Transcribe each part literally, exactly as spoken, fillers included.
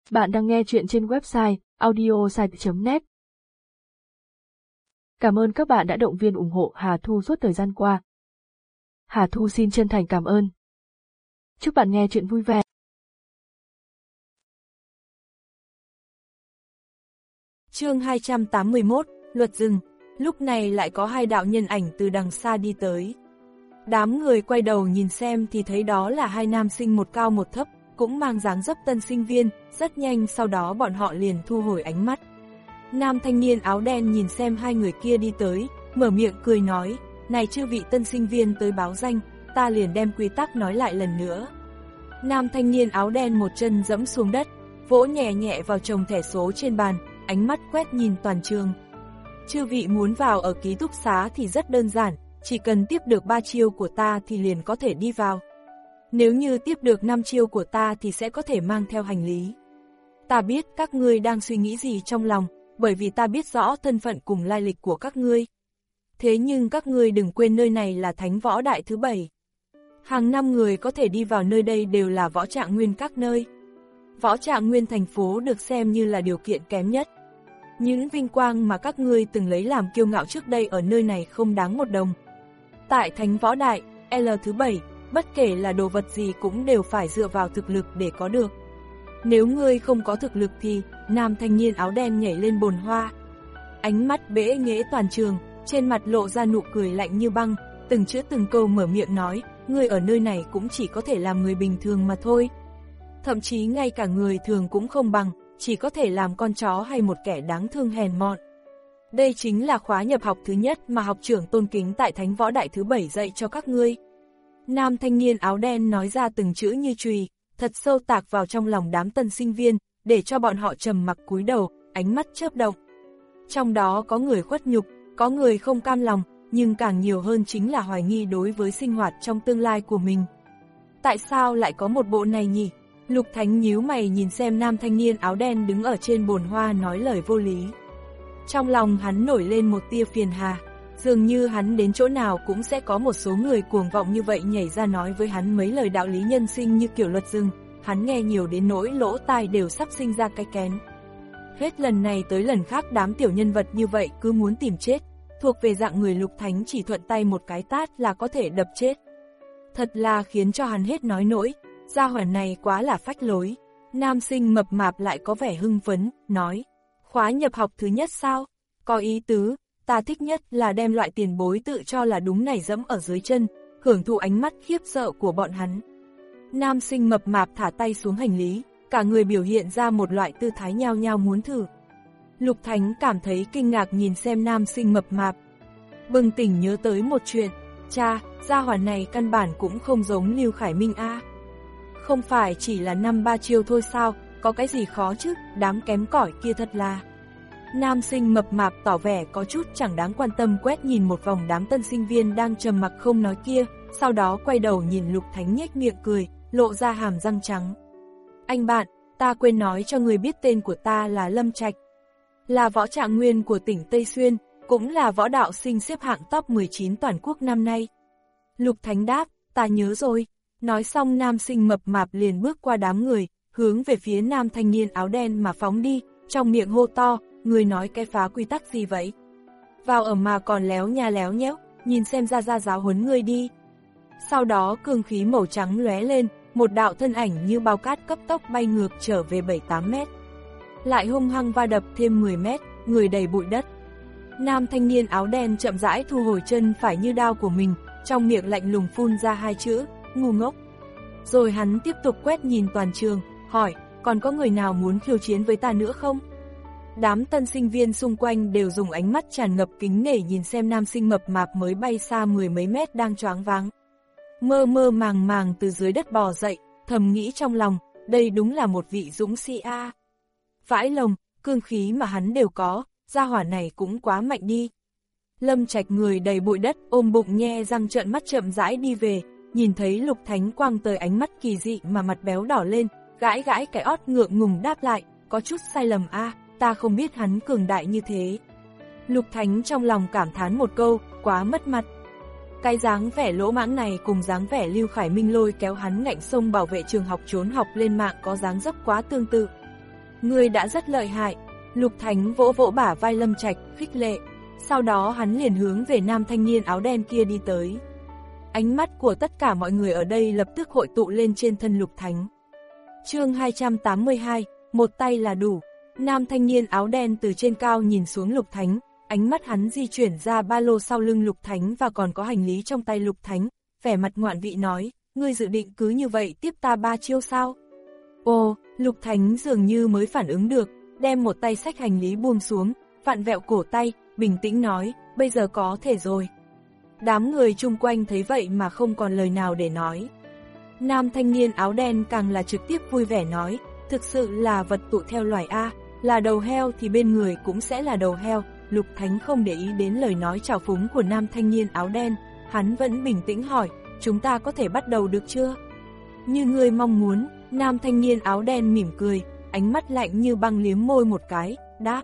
Bạn đang nghe chuyện trên website audiosite chấm net. Cảm ơn các bạn đã động viên ủng hộ Hà Thu suốt thời gian qua. Hà Thu xin chân thành cảm ơn. Chúc bạn nghe chuyện vui vẻ. Chương hai trăm tám mươi mốt, Luật rừng. Lúc này lại có hai đạo nhân ảnh từ đằng xa đi tới. Đám người quay đầu nhìn xem thì thấy đó là hai nam sinh một cao một thấp, cũng mang dáng dấp tân sinh viên, rất nhanh sau đó bọn họ liền thu hồi ánh mắt. Nam thanh niên áo đen nhìn xem hai người kia đi tới, mở miệng cười nói, này chư vị tân sinh viên tới báo danh, ta liền đem quy tắc nói lại lần nữa. Nam thanh niên áo đen một chân dẫm xuống đất, vỗ nhẹ nhẹ vào chồng thẻ số trên bàn, ánh mắt quét nhìn toàn trường. Chư vị muốn vào ở ký túc xá thì rất đơn giản, chỉ cần tiếp được ba chiêu của ta thì liền có thể đi vào. Nếu như tiếp được năm chiêu của ta thì sẽ có thể mang theo hành lý. Ta biết các ngươi đang suy nghĩ gì trong lòng, bởi vì ta biết rõ thân phận cùng lai lịch của các ngươi. Thế nhưng các ngươi đừng quên nơi này là Thánh Võ Đại thứ bảy. Hàng năm người có thể đi vào nơi đây đều là võ trạng nguyên các nơi. Võ trạng nguyên thành phố được xem như là điều kiện kém nhất. Những vinh quang mà các ngươi từng lấy làm kiêu ngạo trước đây ở nơi này không đáng một đồng. Tại Thánh Võ Đại, L thứ bảy, bất kể là đồ vật gì cũng đều phải dựa vào thực lực để có được. Nếu ngươi không có thực lực thì, nam thanh niên áo đen nhảy lên bồn hoa. Ánh mắt bẽ nghễ toàn trường, trên mặt lộ ra nụ cười lạnh như băng, từng chữ từng câu mở miệng nói, ngươi ở nơi này cũng chỉ có thể làm người bình thường mà thôi. Thậm chí ngay cả người thường cũng không bằng, chỉ có thể làm con chó hay một kẻ đáng thương hèn mọn. Đây chính là khóa nhập học thứ nhất mà học trưởng tôn kính tại Thánh Võ Đại thứ bảy dạy cho các ngươi. Nam thanh niên áo đen nói ra từng chữ như chùy, thật sâu tạc vào trong lòng đám tân sinh viên, để cho bọn họ trầm mặc cúi đầu, ánh mắt chớp động. Trong đó có người khuất nhục, có người không cam lòng, nhưng càng nhiều hơn chính là hoài nghi đối với sinh hoạt trong tương lai của mình. Tại sao lại có một bộ này nhỉ? Lục Thánh nhíu mày nhìn xem nam thanh niên áo đen đứng ở trên bồn hoa nói lời vô lý. Trong lòng hắn nổi lên một tia phiền hà, dường như hắn đến chỗ nào cũng sẽ có một số người cuồng vọng như vậy nhảy ra nói với hắn mấy lời đạo lý nhân sinh như kiểu luật rừng, hắn nghe nhiều đến nỗi lỗ tai đều sắp sinh ra cái kén. Hết lần này tới lần khác đám tiểu nhân vật như vậy cứ muốn tìm chết, thuộc về dạng người Lục Thánh chỉ thuận tay một cái tát là có thể đập chết. Thật là khiến cho hắn hết nói nổi, gia hỏa này quá là phách lối. Nam sinh mập mạp lại có vẻ hưng phấn, nói, khóa nhập học thứ nhất sao? Có ý tứ, ta thích nhất là đem loại tiền bối tự cho là đúng này dẫm ở dưới chân, hưởng thụ ánh mắt khiếp sợ của bọn hắn. Nam sinh mập mạp thả tay xuống hành lý, cả người biểu hiện ra một loại tư thái nhao nhao muốn thử. Lục Thánh cảm thấy kinh ngạc nhìn xem nam sinh mập mạp. Bừng tỉnh nhớ tới một chuyện, cha, gia hỏa này căn bản cũng không giống Lưu Khải Minh a. Không phải chỉ là năm ba chiêu thôi sao, có cái gì khó chứ, đám kém cỏi kia thật là. Nam sinh mập mạp tỏ vẻ có chút chẳng đáng quan tâm quét nhìn một vòng đám tân sinh viên đang trầm mặc không nói kia, sau đó quay đầu nhìn Lục Thánh nhếch miệng cười, lộ ra hàm răng trắng. Anh bạn, ta quên nói cho người biết tên của ta là Lâm Trạch, là võ trạng nguyên của tỉnh Tây Xuyên, cũng là võ đạo sinh xếp hạng top mười chín toàn quốc năm nay. Lục Thánh đáp, ta nhớ rồi. Nói xong nam sinh mập mạp liền bước qua đám người, hướng về phía nam thanh niên áo đen mà phóng đi, trong miệng hô to, người nói cái phá quy tắc gì vậy? Vào ở mà còn léo nha léo nhéo, nhìn xem ra ra giáo huấn ngươi đi. Sau đó cương khí màu trắng lóe lên, một đạo thân ảnh như bao cát cấp tốc bay ngược trở về bảy tám mét. Lại hung hăng va đập thêm mười mét, người đầy bụi đất. Nam thanh niên áo đen chậm rãi thu hồi chân phải như đao của mình, trong miệng lạnh lùng phun ra hai chữ, ngu ngốc. Rồi hắn tiếp tục quét nhìn toàn trường, hỏi, còn có người nào muốn khiêu chiến với ta nữa không? Đám tân sinh viên xung quanh đều dùng ánh mắt tràn ngập kính nể nhìn xem nam sinh mập mạp mới bay xa mười mấy mét đang choáng váng. Mơ mơ màng màng từ dưới đất bò dậy, thầm nghĩ trong lòng, đây đúng là một vị dũng sĩ a. Vãi lồng, cương khí mà hắn đều có, gia hỏa này cũng quá mạnh đi. Lâm Trạch người đầy bụi đất ôm bụng nhe răng trợn mắt chậm rãi đi về, nhìn thấy Lục Thánh quang tới ánh mắt kỳ dị mà mặt béo đỏ lên, gãi gãi cái ót ngượng ngùng đáp lại, có chút sai lầm a, à, ta không biết hắn cường đại như thế. Lục Thánh trong lòng cảm thán một câu, quá mất mặt. Cái dáng vẻ lỗ mãng này cùng dáng vẻ Lưu Khải Minh lôi kéo hắn ngạnh sông bảo vệ trường học trốn học lên mạng có dáng dấp quá tương tự. Ngươi đã rất lợi hại. Lục Thánh vỗ vỗ bả vai Lâm Trạch, khích lệ. Sau đó hắn liền hướng về nam thanh niên áo đen kia đi tới. Ánh mắt của tất cả mọi người ở đây lập tức hội tụ lên trên thân Lục Thánh. Chương hai trăm tám mươi hai, một tay là đủ. Nam thanh niên áo đen từ trên cao nhìn xuống Lục Thánh, ánh mắt hắn di chuyển ra ba lô sau lưng Lục Thánh và còn có hành lý trong tay Lục Thánh, vẻ mặt ngoạn vị nói, ngươi dự định cứ như vậy tiếp ta ba chiêu sao? Ồ, Lục Thánh dường như mới phản ứng được, đem một tay xách hành lý buông xuống, vặn vẹo cổ tay, bình tĩnh nói, bây giờ có thể rồi. Đám người chung quanh thấy vậy mà không còn lời nào để nói. Nam thanh niên áo đen càng là trực tiếp vui vẻ nói, thực sự là vật tụ theo loài A, là đầu heo thì bên người cũng sẽ là đầu heo. Lục Thánh không để ý đến lời nói trào phúng của nam thanh niên áo đen, hắn vẫn bình tĩnh hỏi, chúng ta có thể bắt đầu được chưa? Như ngươi mong muốn, nam thanh niên áo đen mỉm cười, ánh mắt lạnh như băng liếm môi một cái, đáp.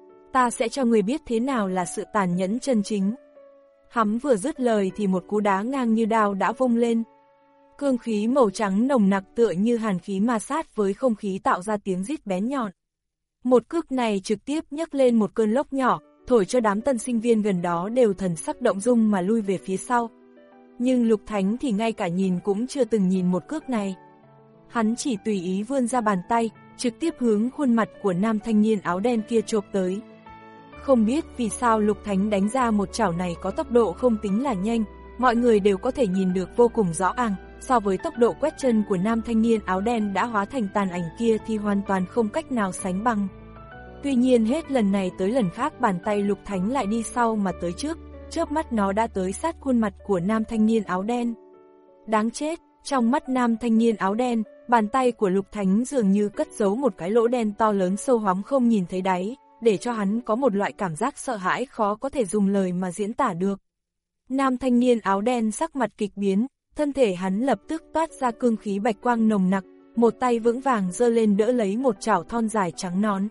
Ta sẽ cho ngươi biết thế nào là sự tàn nhẫn chân chính. Hắn vừa dứt lời thì một cú đá ngang như đao đã vung lên. Cương khí màu trắng nồng nặc tựa như hàn khí ma sát với không khí tạo ra tiếng rít bén nhọn. Một cước này trực tiếp nhấc lên một cơn lốc nhỏ, thổi cho đám tân sinh viên gần đó đều thần sắc động dung mà lui về phía sau. Nhưng Lục Thánh thì ngay cả nhìn cũng chưa từng nhìn một cước này. Hắn chỉ tùy ý vươn ra bàn tay, trực tiếp hướng khuôn mặt của nam thanh niên áo đen kia chộp tới. Không biết vì sao Lục Thánh đánh ra một chảo này có tốc độ không tính là nhanh, mọi người đều có thể nhìn được vô cùng rõ ràng, so với tốc độ quét chân của nam thanh niên áo đen đã hóa thành tàn ảnh kia thì hoàn toàn không cách nào sánh bằng. Tuy nhiên hết lần này tới lần khác bàn tay Lục Thánh lại đi sau mà tới trước, chớp mắt nó đã tới sát khuôn mặt của nam thanh niên áo đen. Đáng chết, trong mắt nam thanh niên áo đen, bàn tay của Lục Thánh dường như cất giấu một cái lỗ đen to lớn sâu hoắm không nhìn thấy đáy, để cho hắn có một loại cảm giác sợ hãi khó có thể dùng lời mà diễn tả được. Nam thanh niên áo đen sắc mặt kịch biến, thân thể hắn lập tức toát ra cương khí bạch quang nồng nặc, một tay vững vàng giơ lên đỡ lấy một chảo thon dài trắng nõn.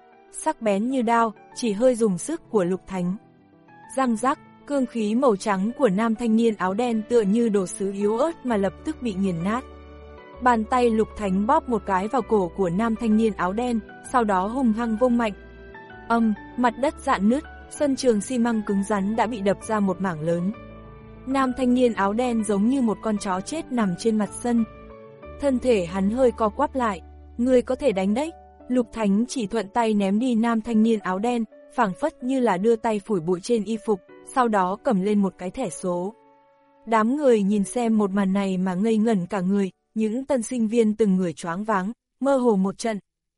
Sắc bén như đao, chỉ hơi dùng sức của Lục Thánh. Răng rắc, cương khí màu trắng của nam thanh niên áo đen tựa như đồ sứ yếu ớt mà lập tức bị nghiền nát. Bàn tay Lục Thánh bóp một cái vào cổ của nam thanh niên áo đen, sau đó hung hăng vung mạnh. Âm, mặt đất rạn nứt, sân trường xi măng cứng rắn đã bị đập ra một mảng lớn. Nam thanh niên áo đen giống như một con chó chết nằm trên mặt sân. Thân thể hắn hơi co quắp lại, ngươi có thể đánh đấy. Lục Thánh chỉ thuận tay ném đi nam thanh niên áo đen, phảng phất như là đưa tay phủi bụi trên y phục, sau đó cầm lên một cái thẻ số. Đám người nhìn xem một màn này mà ngây ngẩn cả người, những tân sinh viên từng người choáng váng, mơ hồ một trận.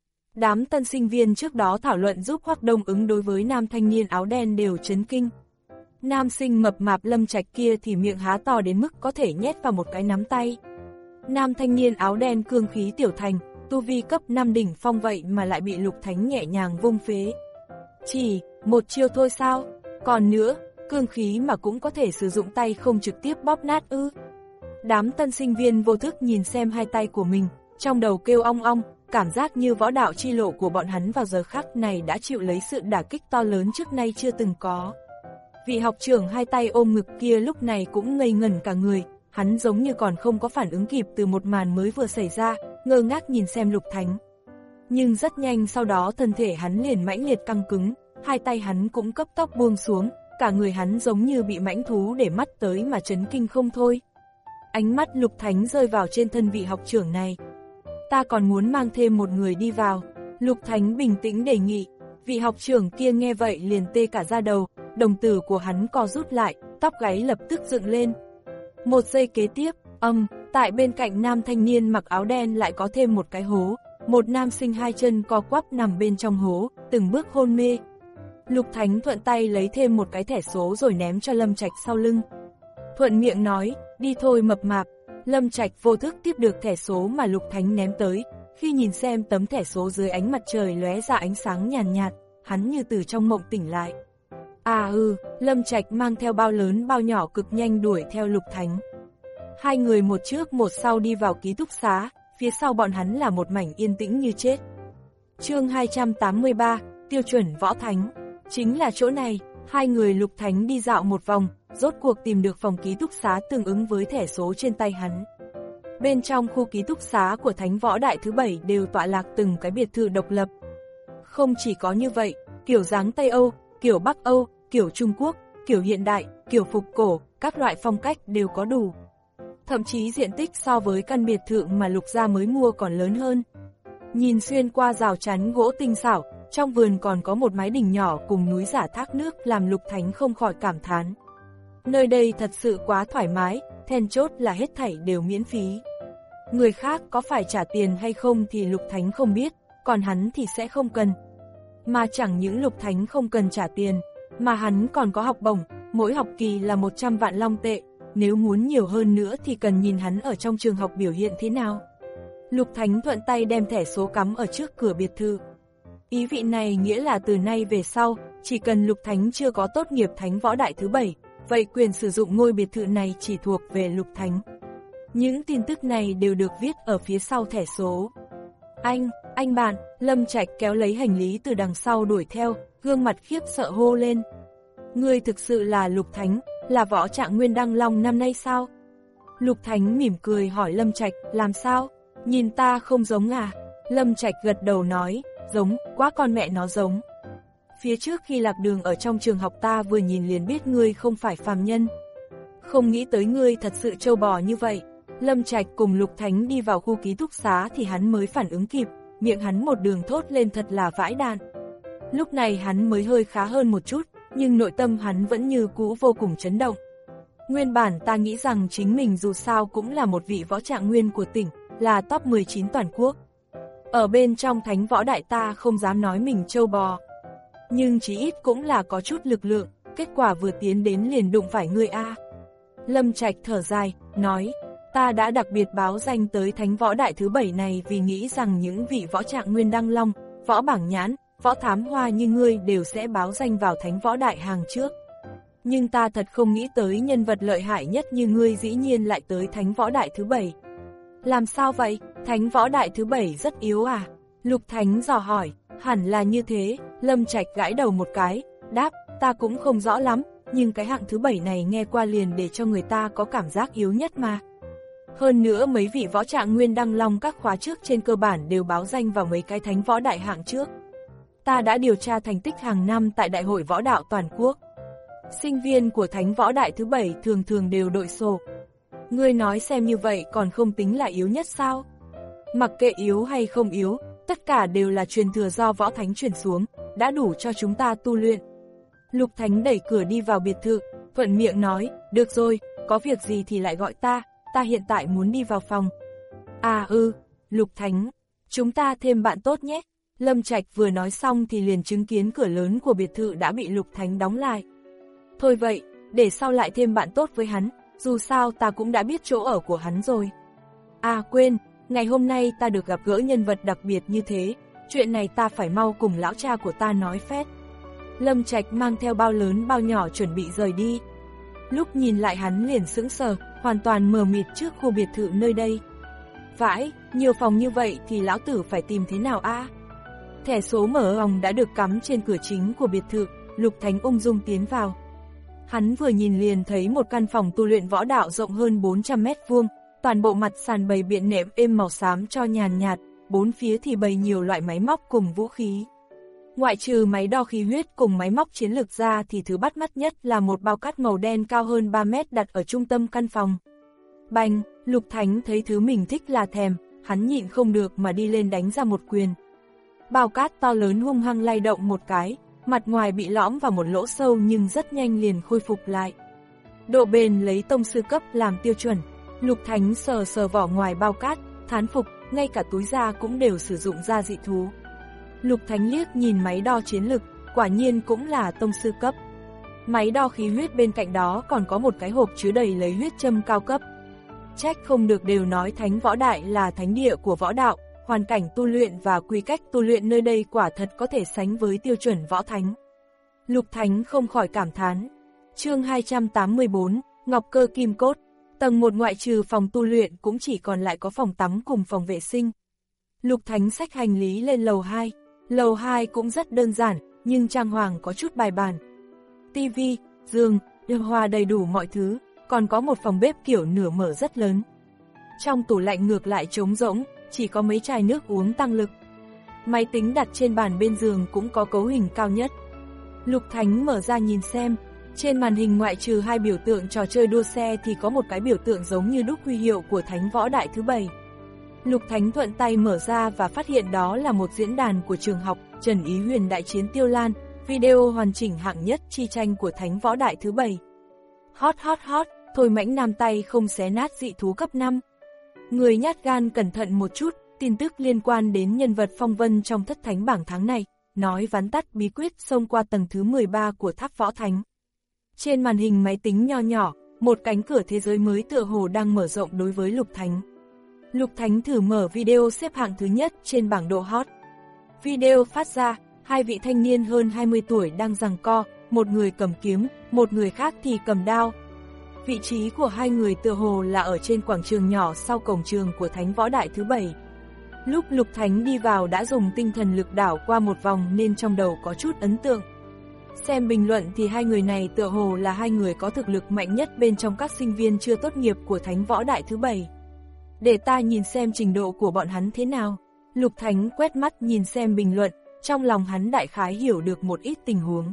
Đám tân sinh viên trước đó thảo luận giúp Hoắc Đông ứng đối với nam thanh niên áo đen đều chấn kinh. Nam sinh mập mạp Lâm Trạch kia thì miệng há to đến mức có thể nhét vào một cái nắm tay. Nam thanh niên áo đen cương khí tiểu thành, tu vi cấp năm đỉnh phong vậy mà lại bị Lục Thánh nhẹ nhàng vung phế. Chỉ, một chiêu thôi sao? Còn nữa, cương khí mà cũng có thể sử dụng tay không trực tiếp bóp nát ư? Đám tân sinh viên vô thức nhìn xem hai tay của mình, trong đầu kêu ong ong, cảm giác như võ đạo chi lộ của bọn hắn vào giờ khắc này đã chịu lấy sự đả kích to lớn trước nay chưa từng có. Vị học trưởng hai tay ôm ngực kia lúc này cũng ngây ngẩn cả người, hắn giống như còn không có phản ứng kịp từ một màn mới vừa xảy ra, ngơ ngác nhìn xem Lục Thánh. Nhưng rất nhanh sau đó thân thể hắn liền mãnh liệt căng cứng, hai tay hắn cũng cấp tốc buông xuống, cả người hắn giống như bị mãnh thú để mắt tới mà chấn kinh không thôi. Ánh mắt Lục Thánh rơi vào trên thân vị học trưởng này. Ta còn muốn mang thêm một người đi vào. Lục Thánh bình tĩnh đề nghị. Vị học trưởng kia nghe vậy liền tê cả da đầu, đồng tử của hắn co rút lại, tóc gáy lập tức dựng lên. Một giây kế tiếp, âm, tại bên cạnh nam thanh niên mặc áo đen lại có thêm một cái hố. Một nam sinh hai chân co quắp nằm bên trong hố, từng bước hôn mê. Lục Thánh thuận tay lấy thêm một cái thẻ số rồi ném cho Lâm Trạch sau lưng. Thuận miệng nói, đi thôi mập mạp. Lâm Trạch vô thức tiếp được thẻ số mà Lục Thánh ném tới, khi nhìn xem tấm thẻ số dưới ánh mặt trời lóe ra ánh sáng nhàn nhạt, hắn như từ trong mộng tỉnh lại. À ừ, Lâm Trạch mang theo bao lớn bao nhỏ cực nhanh đuổi theo Lục Thánh. Hai người một trước một sau đi vào ký túc xá, phía sau bọn hắn là một mảnh yên tĩnh như chết. Chương hai trăm tám mươi ba, tiêu chuẩn võ thánh. Chính là chỗ này, hai người Lục Thánh đi dạo một vòng, rốt cuộc tìm được phòng ký túc xá tương ứng với thẻ số trên tay hắn. Bên trong khu ký túc xá của Thánh Võ Đại thứ bảy đều tọa lạc từng cái biệt thự độc lập. Không chỉ có như vậy, kiểu dáng Tây Âu, kiểu Bắc Âu, kiểu Trung Quốc, kiểu hiện đại, kiểu phục cổ, các loại phong cách đều có đủ. Thậm chí diện tích so với căn biệt thự mà Lục gia mới mua còn lớn hơn. Nhìn xuyên qua rào chắn gỗ tinh xảo, trong vườn còn có một mái đình nhỏ cùng núi giả thác nước làm Lục Thánh không khỏi cảm thán. Nơi đây thật sự quá thoải mái, then chốt là hết thảy đều miễn phí. Người khác có phải trả tiền hay không thì Lục Thánh không biết, còn hắn thì sẽ không cần. Mà chẳng những Lục Thánh không cần trả tiền, mà hắn còn có học bổng, mỗi học kỳ là một trăm vạn long tệ, nếu muốn nhiều hơn nữa thì cần nhìn hắn ở trong trường học biểu hiện thế nào. Lục Thánh thuận tay đem thẻ số cắm ở trước cửa biệt thự. Ý vị này nghĩa là từ nay về sau, chỉ cần Lục Thánh chưa có tốt nghiệp Thánh Võ Đại thứ bảy, vậy quyền sử dụng ngôi biệt thự này chỉ thuộc về Lục Thánh. Những tin tức này đều được viết ở phía sau thẻ số. Anh, anh bạn, Lâm Trạch kéo lấy hành lý từ đằng sau đuổi theo, gương mặt khiếp sợ hô lên. Ngươi thực sự là Lục Thánh, là võ trạng nguyên đăng long năm nay sao? Lục Thánh mỉm cười hỏi Lâm Trạch, làm sao? Nhìn ta không giống à? Lâm Trạch gật đầu nói, giống, quá con mẹ nó giống. Phía trước khi lạc đường ở trong trường học ta vừa nhìn liền biết ngươi không phải phàm nhân. Không nghĩ tới ngươi thật sự trâu bò như vậy. Lâm Trạch cùng Lục Thánh đi vào khu ký túc xá thì hắn mới phản ứng kịp, miệng hắn một đường thốt lên thật là vãi đạn. Lúc này hắn mới hơi khá hơn một chút, nhưng nội tâm hắn vẫn như cũ vô cùng chấn động. Nguyên bản ta nghĩ rằng chính mình dù sao cũng là một vị võ trạng nguyên của tỉnh, là top mười chín toàn quốc. Ở bên trong Thánh Võ Đại ta không dám nói mình trâu bò. Nhưng chí ít cũng là có chút lực lượng, kết quả vừa tiến đến liền đụng phải ngươi a. Lâm Trạch thở dài, nói, ta đã đặc biệt báo danh tới Thánh Võ Đại thứ bảy này vì nghĩ rằng những vị võ trạng nguyên đăng long, võ bảng nhãn, võ thám hoa như ngươi đều sẽ báo danh vào Thánh Võ Đại hàng trước. Nhưng ta thật không nghĩ tới nhân vật lợi hại nhất như ngươi dĩ nhiên lại tới Thánh Võ Đại thứ bảy. Làm sao vậy, Thánh Võ Đại thứ bảy rất yếu à? Lục Thánh dò hỏi, hẳn là như thế, Lâm Trạch gãi đầu một cái, đáp, ta cũng không rõ lắm, nhưng cái hạng thứ bảy này nghe qua liền để cho người ta có cảm giác yếu nhất mà. Hơn nữa mấy vị võ trạng nguyên đăng long các khóa trước trên cơ bản đều báo danh vào mấy cái Thánh Võ Đại hạng trước. Ta đã điều tra thành tích hàng năm tại Đại hội Võ Đạo Toàn quốc. Sinh viên của Thánh Võ Đại thứ bảy thường thường đều đội sổ. Ngươi nói xem như vậy còn không tính là yếu nhất sao? Mặc kệ yếu hay không yếu, tất cả đều là truyền thừa do võ thánh truyền xuống, đã đủ cho chúng ta tu luyện. Lục Thánh đẩy cửa đi vào biệt thự, thuận miệng nói, được rồi, có việc gì thì lại gọi ta, ta hiện tại muốn đi vào phòng. À ư, ừ, Lục Thánh, chúng ta thêm bạn tốt nhé. Lâm Trạch vừa nói xong thì liền chứng kiến cửa lớn của biệt thự đã bị Lục Thánh đóng lại. Thôi vậy, để sau lại thêm bạn tốt với hắn, dù sao ta cũng đã biết chỗ ở của hắn rồi. À quên, ngày hôm nay ta được gặp gỡ nhân vật đặc biệt như thế, chuyện này ta phải mau cùng lão cha của ta nói phét. Lâm Trạch mang theo bao lớn bao nhỏ chuẩn bị rời đi. Lúc nhìn lại hắn liền sững sờ, hoàn toàn mờ mịt trước khu biệt thự nơi đây. Vãi, nhiều phòng như vậy thì lão tử phải tìm thế nào a? Thẻ số mở ong đã được cắm trên cửa chính của biệt thự, Lục Thánh ung dung tiến vào. Hắn vừa nhìn liền thấy một căn phòng tu luyện võ đạo rộng hơn bốn trăm mét vuông, toàn bộ mặt sàn bày biện nệm êm màu xám cho nhàn nhạt, bốn phía thì bày nhiều loại máy móc cùng vũ khí. Ngoại trừ máy đo khí huyết cùng máy móc chiến lược ra thì thứ bắt mắt nhất là một bao cát màu đen cao hơn ba mét đặt ở trung tâm căn phòng. Bành, Lục Thánh thấy thứ mình thích là thèm, hắn nhịn không được mà đi lên đánh ra một quyền. Bao cát to lớn hung hăng lay động một cái, mặt ngoài bị lõm vào một lỗ sâu nhưng rất nhanh liền khôi phục lại. Độ bền lấy tông sư cấp làm tiêu chuẩn, Lục Thánh sờ sờ vỏ ngoài bao cát, thán phục, ngay cả túi da cũng đều sử dụng da dị thú. Lục Thánh liếc nhìn máy đo chiến lực, quả nhiên cũng là tông sư cấp. Máy đo khí huyết bên cạnh đó còn có một cái hộp chứa đầy lấy huyết châm cao cấp. Trách không được đều nói Thánh Võ Đại là thánh địa của võ đạo, hoàn cảnh tu luyện và quy cách tu luyện nơi đây quả thật có thể sánh với tiêu chuẩn võ thánh. Lục Thánh không khỏi cảm thán. Chương hai trăm tám mươi tư, Ngọc Cơ Kim Cốt. Tầng một ngoại trừ phòng tu luyện cũng chỉ còn lại có phòng tắm cùng phòng vệ sinh. Lục Thánh xách hành lý lên lầu hai. Lầu hai cũng rất đơn giản, nhưng trang hoàng có chút bài bản. Tivi, giường, điều hòa đầy đủ mọi thứ, còn có một phòng bếp kiểu nửa mở rất lớn. Trong tủ lạnh ngược lại trống rỗng, chỉ có mấy chai nước uống tăng lực. Máy tính đặt trên bàn bên giường cũng có cấu hình cao nhất. Lục Thánh mở ra nhìn xem, trên màn hình ngoại trừ hai biểu tượng trò chơi đua xe thì có một cái biểu tượng giống như đúc huy hiệu của Thánh Võ Đại thứ bảy. Lục Thánh thuận tay mở ra và phát hiện đó là một diễn đàn của trường học Trần Ý Huyền đại chiến Tiêu Lan, video hoàn chỉnh hạng nhất chi tranh của Thánh Võ Đại thứ bảy. Hot hot hot, thôi mãnh nam tay không xé nát dị thú cấp năm. Người nhát gan cẩn thận một chút, tin tức liên quan đến nhân vật phong vân trong thất thánh bảng tháng này, nói vắn tắt bí quyết xông qua tầng thứ mười ba của tháp võ thánh. Trên màn hình máy tính nho nhỏ, một cánh cửa thế giới mới tựa hồ đang mở rộng đối với Lục Thánh. Lục Thánh thử mở video xếp hạng thứ nhất trên bảng độ hot. Video phát ra, hai vị thanh niên hơn hai mươi tuổi đang giằng co, một người cầm kiếm, một người khác thì cầm đao. Vị trí của hai người tựa hồ là ở trên quảng trường nhỏ sau cổng trường của Thánh Võ Đại thứ bảy. Lúc Lục Thánh đi vào đã dùng tinh thần lực đảo qua một vòng nên trong đầu có chút ấn tượng. Xem bình luận thì hai người này tựa hồ là hai người có thực lực mạnh nhất bên trong các sinh viên chưa tốt nghiệp của Thánh Võ Đại thứ bảy. Để ta nhìn xem trình độ của bọn hắn thế nào. Lục Thánh quét mắt nhìn xem bình luận, trong lòng hắn đại khái hiểu được một ít tình huống.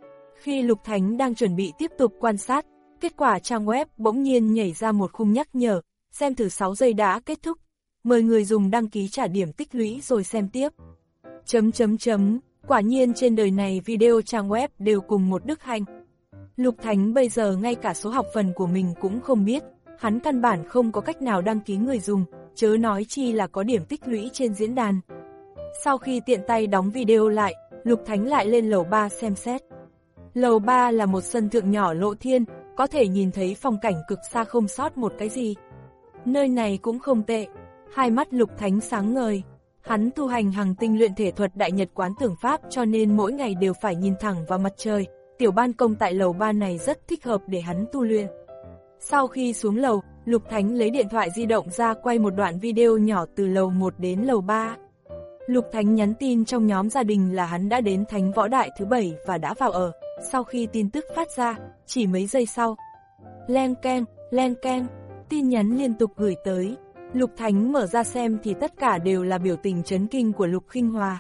Khi Lục Thánh đang chuẩn bị tiếp tục quan sát, kết quả trang web bỗng nhiên nhảy ra một khung nhắc nhở, xem thử sáu giây đã kết thúc. Mời người dùng đăng ký trả điểm tích lũy rồi xem tiếp. Chấm chấm chấm, quả nhiên trên đời này video trang web đều cùng một đức hạnh. Lục Thánh bây giờ ngay cả số học phần của mình cũng không biết, hắn căn bản không có cách nào đăng ký người dùng, chớ nói chi là có điểm tích lũy trên diễn đàn. Sau khi tiện tay đóng video lại, Lục Thánh lại lên lầu ba xem xét. Lầu ba là một sân thượng nhỏ lộ thiên, có thể nhìn thấy phong cảnh cực xa không sót một cái gì. Nơi này cũng không tệ. Hai mắt Lục Thánh sáng ngời. Hắn tu hành hằng tinh luyện thể thuật Đại Nhật Quán Tưởng Pháp cho nên mỗi ngày đều phải nhìn thẳng vào mặt trời. Tiểu ban công tại lầu ba này rất thích hợp để hắn tu luyện. Sau khi xuống lầu, Lục Thánh lấy điện thoại di động ra quay một đoạn video nhỏ từ lầu một đến lầu ba. Lục Thánh nhắn tin trong nhóm gia đình là hắn đã đến Thánh Võ Đại thứ bảy và đã vào ở. Sau khi tin tức phát ra, chỉ mấy giây sau, len keng, len keng, tin nhắn liên tục gửi tới. Lục Thánh mở ra xem thì tất cả đều là biểu tình chấn kinh của Lục Khinh Hòa.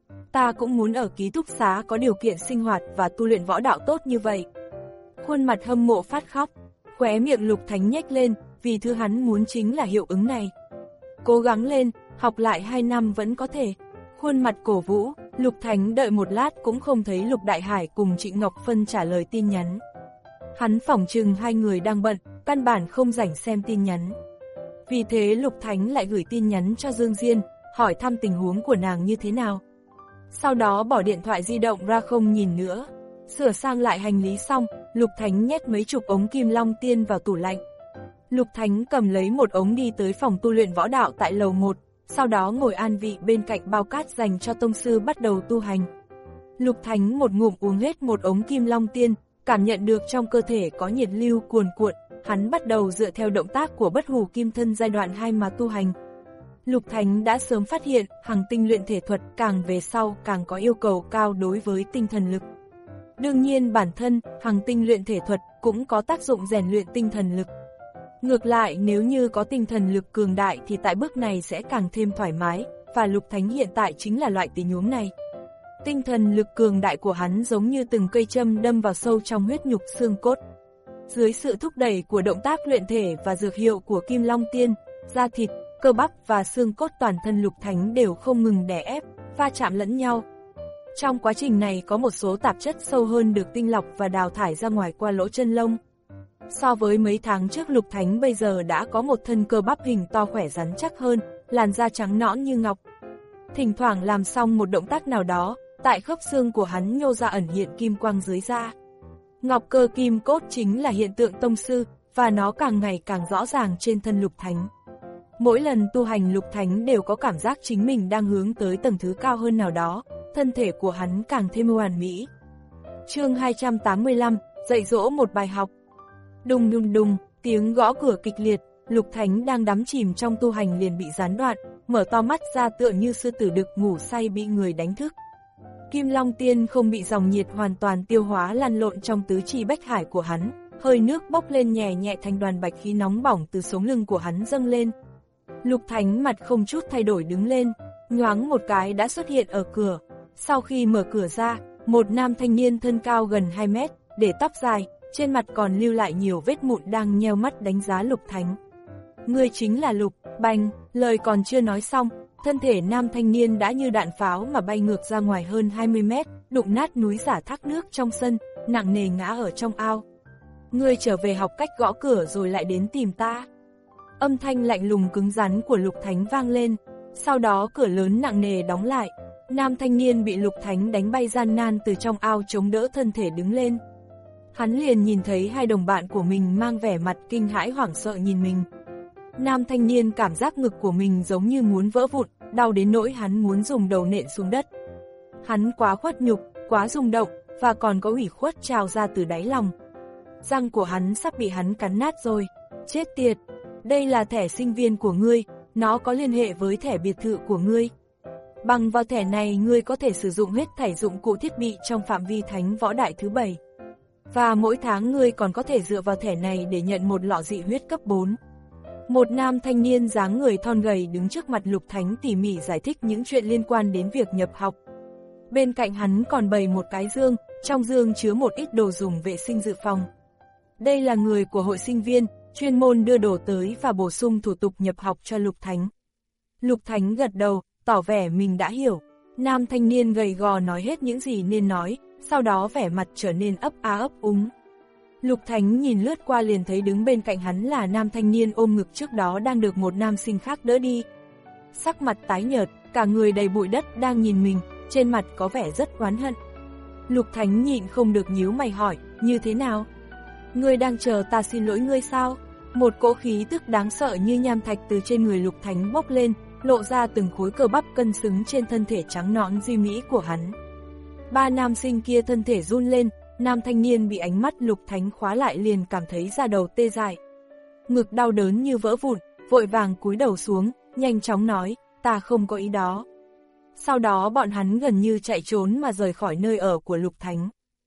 Ta cũng muốn ở ký túc xá có điều kiện sinh hoạt và tu luyện võ đạo tốt như vậy. Khuôn mặt hâm mộ phát khóc, khóe miệng Lục Thánh nhếch lên, vì thứ hắn muốn chính là hiệu ứng này. Cố gắng lên, học lại hai năm vẫn có thể. Khuôn mặt cổ vũ, Lục Thánh đợi một lát cũng không thấy Lục Đại Hải cùng Trịnh Ngọc Phân trả lời tin nhắn. Hắn phỏng chừng hai người đang bận, căn bản không rảnh xem tin nhắn. Vì thế Lục Thánh lại gửi tin nhắn cho Dương Diên, hỏi thăm tình huống của nàng như thế nào. Sau đó bỏ điện thoại di động ra không nhìn nữa. Sửa sang lại hành lý xong, Lục Thánh nhét mấy chục ống Kim Long Tiên vào tủ lạnh. Lục Thánh cầm lấy một ống đi tới phòng tu luyện võ đạo tại lầu một, sau đó ngồi an vị bên cạnh bao cát dành cho tông sư bắt đầu tu hành. Lục Thánh một ngụm uống hết một ống Kim Long Tiên, cảm nhận được trong cơ thể có nhiệt lưu cuồn cuộn, hắn bắt đầu dựa theo động tác của Bất Hủ Kim Thân giai đoạn hai mà tu hành. Lục Thánh đã sớm phát hiện, hằng tinh luyện thể thuật càng về sau càng có yêu cầu cao đối với tinh thần lực. Đương nhiên bản thân, hằng tinh luyện thể thuật cũng có tác dụng rèn luyện tinh thần lực. Ngược lại nếu như có tinh thần lực cường đại thì tại bước này sẽ càng thêm thoải mái, và Lục Thánh hiện tại chính là loại tình huống này. Tinh thần lực cường đại của hắn giống như từng cây châm đâm vào sâu trong huyết nhục xương cốt. Dưới sự thúc đẩy của động tác luyện thể và dược hiệu của Kim Long Tiên, da thịt, cơ bắp và xương cốt toàn thân Lục Thánh đều không ngừng đè ép, va chạm lẫn nhau. Trong quá trình này có một số tạp chất sâu hơn được tinh lọc và đào thải ra ngoài qua lỗ chân lông. So với mấy tháng trước Lục Thánh bây giờ đã có một thân cơ bắp hình to khỏe rắn chắc hơn, làn da trắng nõn như ngọc. Thỉnh thoảng làm xong một động tác nào đó, tại khớp xương của hắn nhô ra ẩn hiện kim quang dưới da. Ngọc cơ kim cốt chính là hiện tượng tông sư, và nó càng ngày càng rõ ràng trên thân Lục Thánh. Mỗi lần tu hành Lục Thánh đều có cảm giác chính mình đang hướng tới tầng thứ cao hơn nào đó, thân thể của hắn càng thêm hoàn mỹ. Chương hai trăm tám mươi lăm, dạy dỗ một bài học. Đùng đùng đùng, tiếng gõ cửa kịch liệt, Lục Thánh đang đắm chìm trong tu hành liền bị gián đoạn, mở to mắt ra tựa như sư tử đực ngủ say bị người đánh thức. Kim Long Tiên không bị dòng nhiệt hoàn toàn tiêu hóa lăn lộn trong tứ chi bách hải của hắn, hơi nước bốc lên nhẹ nhẹ thành đoàn bạch khí nóng bỏng từ sống lưng của hắn dâng lên, Lục Thánh mặt không chút thay đổi đứng lên, nhoáng một cái đã xuất hiện ở cửa. Sau khi mở cửa ra, một nam thanh niên thân cao gần hai mét, để tóc dài, trên mặt còn lưu lại nhiều vết mụn đang nheo mắt đánh giá Lục Thánh. Ngươi chính là Lục, bành, lời còn chưa nói xong, thân thể nam thanh niên đã như đạn pháo mà bay ngược ra ngoài hơn hai mươi mét, đụng nát núi giả thác nước trong sân, nặng nề ngã ở trong ao. Ngươi trở về học cách gõ cửa rồi lại đến tìm ta. Âm thanh lạnh lùng cứng rắn của Lục Thánh vang lên, sau đó cửa lớn nặng nề đóng lại. Nam thanh niên bị Lục Thánh đánh bay gian nan từ trong ao chống đỡ thân thể đứng lên. Hắn liền nhìn thấy hai đồng bạn của mình mang vẻ mặt kinh hãi hoảng sợ nhìn mình. Nam thanh niên cảm giác ngực của mình giống như muốn vỡ vụn, đau đến nỗi hắn muốn dùng đầu nện xuống đất. Hắn quá khuất nhục, quá rung động, và còn có ủy khuất trào ra từ đáy lòng. Răng của hắn sắp bị hắn cắn nát rồi. Chết tiệt, đây là thẻ sinh viên của ngươi, nó có liên hệ với thẻ biệt thự của ngươi. Bằng vào thẻ này ngươi có thể sử dụng hết thảy dụng cụ thiết bị trong phạm vi Thánh Võ Đại thứ bảy. Và mỗi tháng ngươi còn có thể dựa vào thẻ này để nhận một lọ dị huyết cấp bốn. Một nam thanh niên dáng người thon gầy đứng trước mặt Lục Thánh tỉ mỉ giải thích những chuyện liên quan đến việc nhập học. Bên cạnh hắn còn bày một cái dương, trong dương chứa một ít đồ dùng vệ sinh dự phòng. Đây là người của hội sinh viên, chuyên môn đưa đồ tới và bổ sung thủ tục nhập học cho Lục Thánh. Lục Thánh gật đầu, tỏ vẻ mình đã hiểu. Nam thanh niên gầy gò nói hết những gì nên nói, sau đó vẻ mặt trở nên ấp á ấp úng. Lục Thánh nhìn lướt qua liền thấy đứng bên cạnh hắn là nam thanh niên ôm ngực trước đó đang được một nam sinh khác đỡ đi. Sắc mặt tái nhợt, cả người đầy bụi đất đang nhìn mình, trên mặt có vẻ rất oán hận. Lục Thánh nhịn không được nhíu mày hỏi, như thế nào? Ngươi đang chờ ta xin lỗi ngươi sao? Một cỗ khí tức đáng sợ như nham thạch từ trên người Lục Thánh bốc lên, lộ ra từng khối cơ bắp cân xứng trên thân thể trắng nõn duy mỹ của hắn. Ba nam sinh kia thân thể run lên, nam thanh niên bị ánh mắt Lục Thánh khóa lại liền cảm thấy da đầu tê dại. Ngực đau đớn như vỡ vụn, vội vàng cúi đầu xuống, nhanh chóng nói, ta không có ý đó. Sau đó bọn hắn gần như chạy trốn mà rời khỏi nơi ở của Lục Thánh.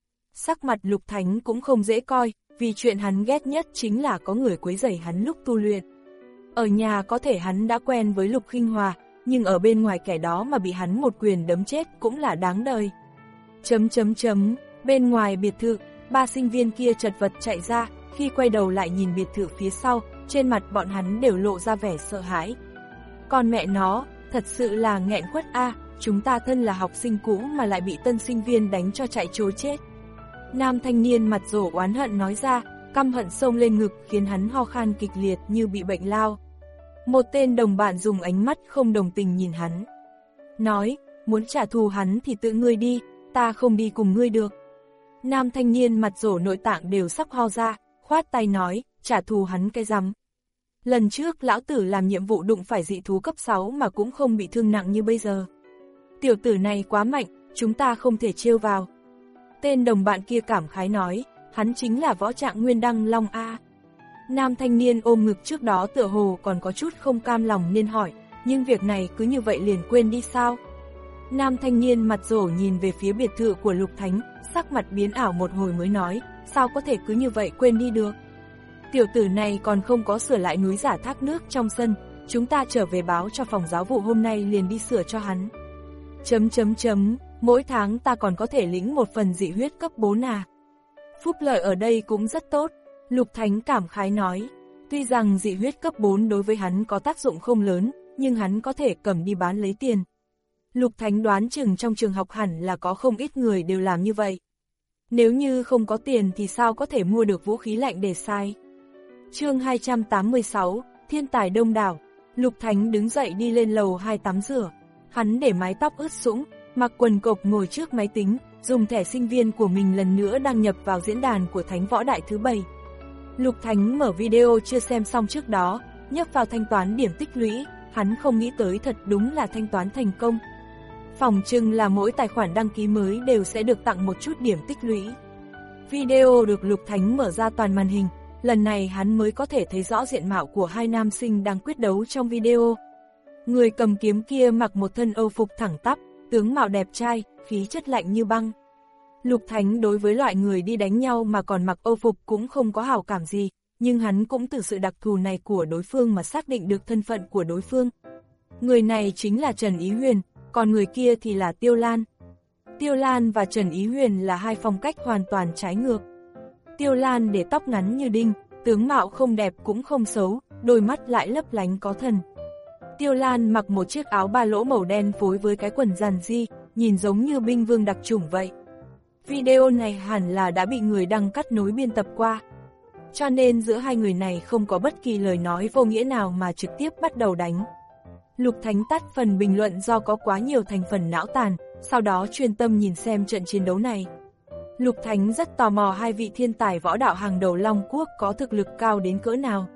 Sắc mặt Lục Thánh cũng không dễ coi, vì chuyện hắn ghét nhất chính là có người quấy rầy hắn lúc tu luyện. Ở nhà có thể hắn đã quen với Lục Khinh Hòa, nhưng ở bên ngoài kẻ đó mà bị hắn một quyền đấm chết cũng là đáng đời. Chấm chấm chấm, bên ngoài biệt thự, ba sinh viên kia chật vật chạy ra, khi quay đầu lại nhìn biệt thự phía sau, trên mặt bọn hắn đều lộ ra vẻ sợ hãi. Còn mẹ nó, thật sự là nghẹn quất a, à, chúng ta thân là học sinh cũ mà lại bị tân sinh viên đánh cho chạy trối chết. Nam thanh niên mặt rổ oán hận nói ra, căm hận xông lên ngực khiến hắn ho khan kịch liệt như bị bệnh lao. Một tên đồng bạn dùng ánh mắt không đồng tình nhìn hắn. Nói, muốn trả thù hắn thì tự ngươi đi, ta không đi cùng ngươi được. Nam thanh niên mặt rổ nội tạng đều sắp ho ra, khoát tay nói, trả thù hắn cái rắm. Lần trước lão tử làm nhiệm vụ đụng phải dị thú cấp sáu mà cũng không bị thương nặng như bây giờ. Tiểu tử này quá mạnh, chúng ta không thể trêu vào. Tên đồng bạn kia cảm khái nói, hắn chính là võ trạng Nguyên Đăng Long A. Nam thanh niên ôm ngực trước đó tựa hồ còn có chút không cam lòng nên hỏi, nhưng việc này cứ như vậy liền quên đi sao? Nam thanh niên mặt rổ nhìn về phía biệt thự của Lục Thánh, sắc mặt biến ảo một hồi mới nói, sao có thể cứ như vậy quên đi được? Tiểu tử này còn không có sửa lại núi giả thác nước trong sân, chúng ta trở về báo cho phòng giáo vụ hôm nay liền đi sửa cho hắn. Chấm chấm chấm, mỗi tháng ta còn có thể lĩnh một phần dị huyết cấp bốn à. Phúc lợi ở đây cũng rất tốt, Lục Thánh cảm khái nói. Tuy rằng dị huyết cấp bốn đối với hắn có tác dụng không lớn, nhưng hắn có thể cầm đi bán lấy tiền. Lục Thánh đoán chừng trong trường học hẳn là có không ít người đều làm như vậy. Nếu như không có tiền thì sao có thể mua được vũ khí lạnh để sai. Chương hai trăm tám mươi sáu, Thiên tài đông đảo. Lục Thánh đứng dậy đi lên lầu hai tắm rửa. Hắn để mái tóc ướt sũng, mặc quần cộc ngồi trước máy tính, dùng thẻ sinh viên của mình lần nữa đăng nhập vào diễn đàn của Thánh Võ Đại thứ bảy. Lục Thánh mở video chưa xem xong trước đó, nhấp vào thanh toán điểm tích lũy, hắn không nghĩ tới thật đúng là thanh toán thành công. Phỏng chừng là mỗi tài khoản đăng ký mới đều sẽ được tặng một chút điểm tích lũy. Video được Lục Thánh mở ra toàn màn hình, lần này hắn mới có thể thấy rõ diện mạo của hai nam sinh đang quyết đấu trong video. Người cầm kiếm kia mặc một thân âu phục thẳng tắp, tướng mạo đẹp trai, khí chất lạnh như băng. Lục Thánh đối với loại người đi đánh nhau mà còn mặc âu phục cũng không có hảo cảm gì, nhưng hắn cũng từ sự đặc thù này của đối phương mà xác định được thân phận của đối phương. Người này chính là Trần Ý Huyền, còn người kia thì là Tiêu Lan. Tiêu Lan và Trần Ý Huyền là hai phong cách hoàn toàn trái ngược. Tiêu Lan để tóc ngắn như đinh, tướng mạo không đẹp cũng không xấu, đôi mắt lại lấp lánh có thần. Tiêu Lan mặc một chiếc áo ba lỗ màu đen phối với cái quần giản dị, nhìn giống như binh vương đặc chủng vậy. Video này hẳn là đã bị người đăng cắt nối biên tập qua. Cho nên giữa hai người này không có bất kỳ lời nói vô nghĩa nào mà trực tiếp bắt đầu đánh. Lục Thánh tắt phần bình luận do có quá nhiều thành phần não tàn, sau đó chuyên tâm nhìn xem trận chiến đấu này. Lục Thánh rất tò mò hai vị thiên tài võ đạo hàng đầu Long Quốc có thực lực cao đến cỡ nào.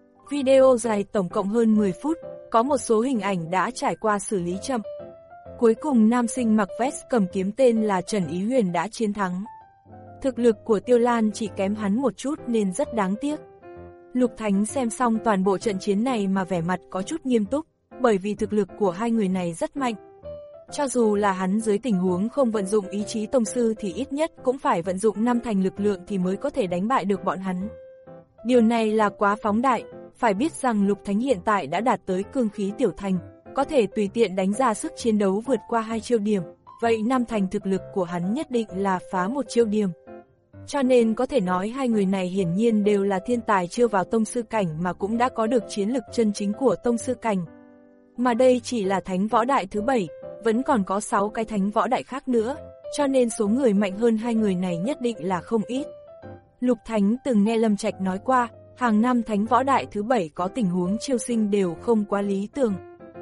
Video dài tổng cộng hơn mười phút, có một số hình ảnh đã trải qua xử lý chậm. Cuối cùng nam sinh mặc vest cầm kiếm tên là Trần Ý Huyền đã chiến thắng. Thực lực của Tiêu Lan chỉ kém hắn một chút nên rất đáng tiếc. Lục Thánh xem xong toàn bộ trận chiến này mà vẻ mặt có chút nghiêm túc, bởi vì thực lực của hai người này rất mạnh. Cho dù là hắn dưới tình huống không vận dụng ý chí tông sư thì ít nhất cũng phải vận dụng năm thành lực lượng thì mới có thể đánh bại được bọn hắn. Điều này là quá phóng đại, phải biết rằng Lục Thánh hiện tại đã đạt tới cương khí tiểu thành, có thể tùy tiện đánh ra sức chiến đấu vượt qua hai chiêu điểm, vậy năm thành thực lực của hắn nhất định là phá một chiêu điểm. Cho nên có thể nói hai người này hiển nhiên đều là thiên tài chưa vào tông sư cảnh mà cũng đã có được chiến lực chân chính của tông sư cảnh. Mà đây chỉ là thánh võ đại thứ bảy, vẫn còn có sáu cái thánh võ đại khác nữa, cho nên số người mạnh hơn hai người này nhất định là không ít. Lục Thánh từng nghe Lâm Trạch nói qua, hàng năm thánh võ đại thứ bảy có tình huống chiêu sinh đều không quá lý tưởng.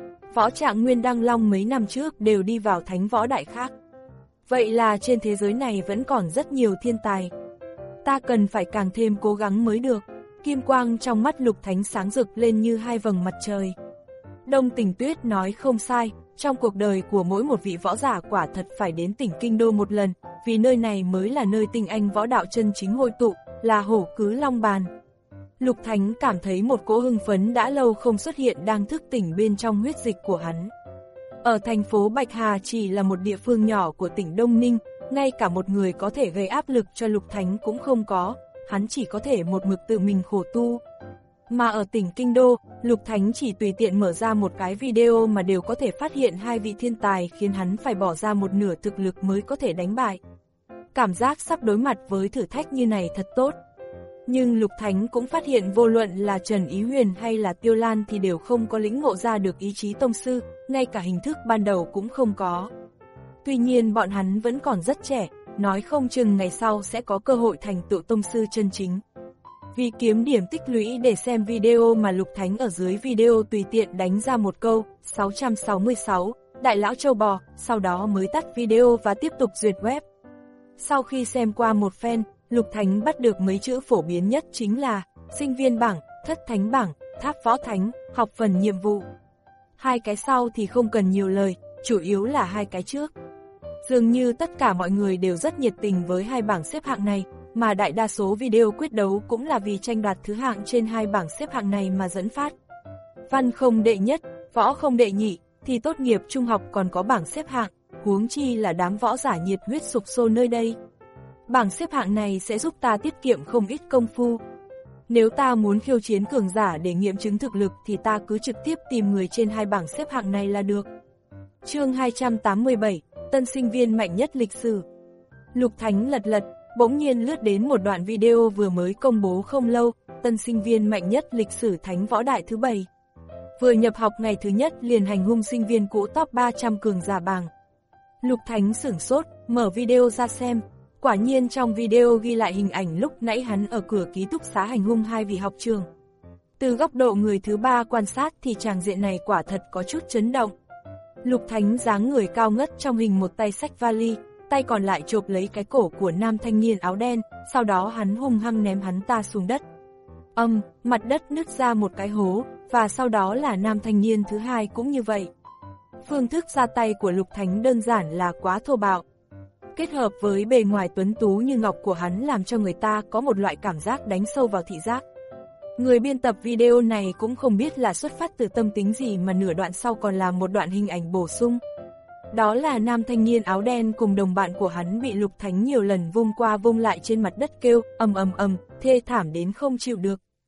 Võ Trạng Nguyên Đăng Long mấy năm trước đều đi vào thánh võ đại khác. Vậy là trên thế giới này vẫn còn rất nhiều thiên tài. Ta cần phải càng thêm cố gắng mới được. Kim quang trong mắt Lục Thánh sáng rực lên như hai vầng mặt trời. Đông Tình Tuyết nói không sai, trong cuộc đời của mỗi một vị võ giả quả thật phải đến tỉnh Kinh Đô một lần, vì nơi này mới là nơi tinh anh võ đạo chân chính hội tụ, là hổ cứ long bàn. Lục Thánh cảm thấy một cỗ hưng phấn đã lâu không xuất hiện đang thức tỉnh bên trong huyết dịch của hắn. Ở thành phố Bạch Hà chỉ là một địa phương nhỏ của tỉnh Đông Ninh, ngay cả một người có thể gây áp lực cho Lục Thánh cũng không có, hắn chỉ có thể một mực tự mình khổ tu. Mà ở tỉnh Kinh Đô, Lục Thánh chỉ tùy tiện mở ra một cái video mà đều có thể phát hiện hai vị thiên tài khiến hắn phải bỏ ra một nửa thực lực mới có thể đánh bại. Cảm giác sắp đối mặt với thử thách như này thật tốt. Nhưng Lục Thánh cũng phát hiện vô luận là Trần Ý Huyền hay là Tiêu Lan thì đều không có lĩnh ngộ ra được ý chí tông sư, ngay cả hình thức ban đầu cũng không có. Tuy nhiên bọn hắn vẫn còn rất trẻ, nói không chừng ngày sau sẽ có cơ hội thành tựu tông sư chân chính. Vì kiếm điểm tích lũy để xem video mà Lục Thánh ở dưới video tùy tiện đánh ra một câu, sáu trăm sáu mươi sáu, Đại Lão Châu Bò, sau đó mới tắt video và tiếp tục duyệt web. Sau khi xem qua một phen, Lục Thánh bắt được mấy chữ phổ biến nhất chính là sinh viên bảng, thất thánh bảng, tháp võ thánh, học phần nhiệm vụ. Hai cái sau thì không cần nhiều lời, chủ yếu là hai cái trước. Dường như tất cả mọi người đều rất nhiệt tình với hai bảng xếp hạng này, mà đại đa số video quyết đấu cũng là vì tranh đoạt thứ hạng trên hai bảng xếp hạng này mà dẫn phát. Văn không đệ nhất, võ không đệ nhị, thì tốt nghiệp trung học còn có bảng xếp hạng, huống chi là đám võ giả nhiệt huyết sục sôi nơi đây. Bảng xếp hạng này sẽ giúp ta tiết kiệm không ít công phu. Nếu ta muốn khiêu chiến cường giả để nghiệm chứng thực lực thì ta cứ trực tiếp tìm người trên hai bảng xếp hạng này là được. Chương hai trăm tám mươi bảy, tân sinh viên mạnh nhất lịch sử. Lục Thánh lật lật, bỗng nhiên lướt đến một đoạn video vừa mới công bố không lâu, tân sinh viên mạnh nhất lịch sử thánh võ đại thứ bảy. Vừa nhập học ngày thứ nhất liền hành hung sinh viên cũ top ba trăm cường giả bảng. Lục Thánh sửng sốt, mở video ra xem. Quả nhiên trong video ghi lại hình ảnh lúc nãy hắn ở cửa ký túc xá hành hung hai vị học trường. Từ góc độ người thứ ba quan sát thì tràng diện này quả thật có chút chấn động. Lục Thánh dáng người cao ngất trong hình một tay xách vali, tay còn lại chộp lấy cái cổ của nam thanh niên áo đen, sau đó hắn hung hăng ném hắn ta xuống đất. Âm, um, mặt đất nứt ra một cái hố, và sau đó là nam thanh niên thứ hai cũng như vậy. Phương thức ra tay của Lục Thánh đơn giản là quá thô bạo. Kết hợp với bề ngoài tuấn tú như ngọc của hắn làm cho người ta có một loại cảm giác đánh sâu vào thị giác. Người biên tập video này cũng không biết là xuất phát từ tâm tính gì mà nửa đoạn sau còn làm một đoạn hình ảnh bổ sung. Đó là nam thanh niên áo đen cùng đồng bạn của hắn bị Lục Thánh nhiều lần vung qua vung lại trên mặt đất kêu ầm ầm ầm, thê thảm đến không chịu được.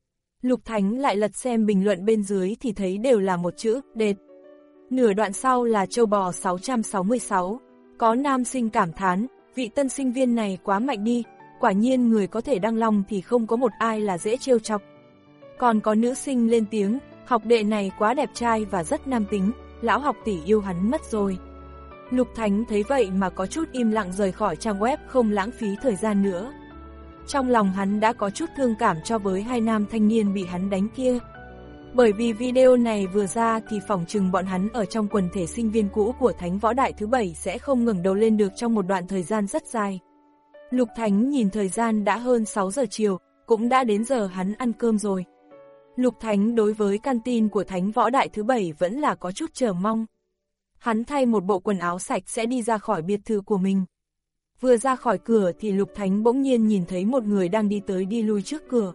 Lục Thánh lại lật xem bình luận bên dưới thì thấy đều là một chữ, đệt. Nửa đoạn sau là châu bò sáu trăm sáu mươi sáu. Có nam sinh cảm thán, vị tân sinh viên này quá mạnh đi, quả nhiên người có thể đăng long thì không có một ai là dễ trêu chọc. Còn có nữ sinh lên tiếng, học đệ này quá đẹp trai và rất nam tính, lão học tỷ yêu hắn mất rồi. Lục Thánh thấy vậy mà có chút im lặng rời khỏi trang web không lãng phí thời gian nữa. Trong lòng hắn đã có chút thương cảm cho với hai nam thanh niên bị hắn đánh kia. Bởi vì video này vừa ra thì phỏng chừng bọn hắn ở trong quần thể sinh viên cũ của Thánh Võ Đại thứ bảy sẽ không ngẩng đầu lên được trong một đoạn thời gian rất dài. Lục Thánh nhìn thời gian đã hơn sáu giờ chiều, cũng đã đến giờ hắn ăn cơm rồi. Lục Thánh đối với canteen của Thánh Võ Đại thứ bảy vẫn là có chút chờ mong. Hắn thay một bộ quần áo sạch sẽ đi ra khỏi biệt thự của mình. Vừa ra khỏi cửa thì Lục Thánh bỗng nhiên nhìn thấy một người đang đi tới đi lui trước cửa.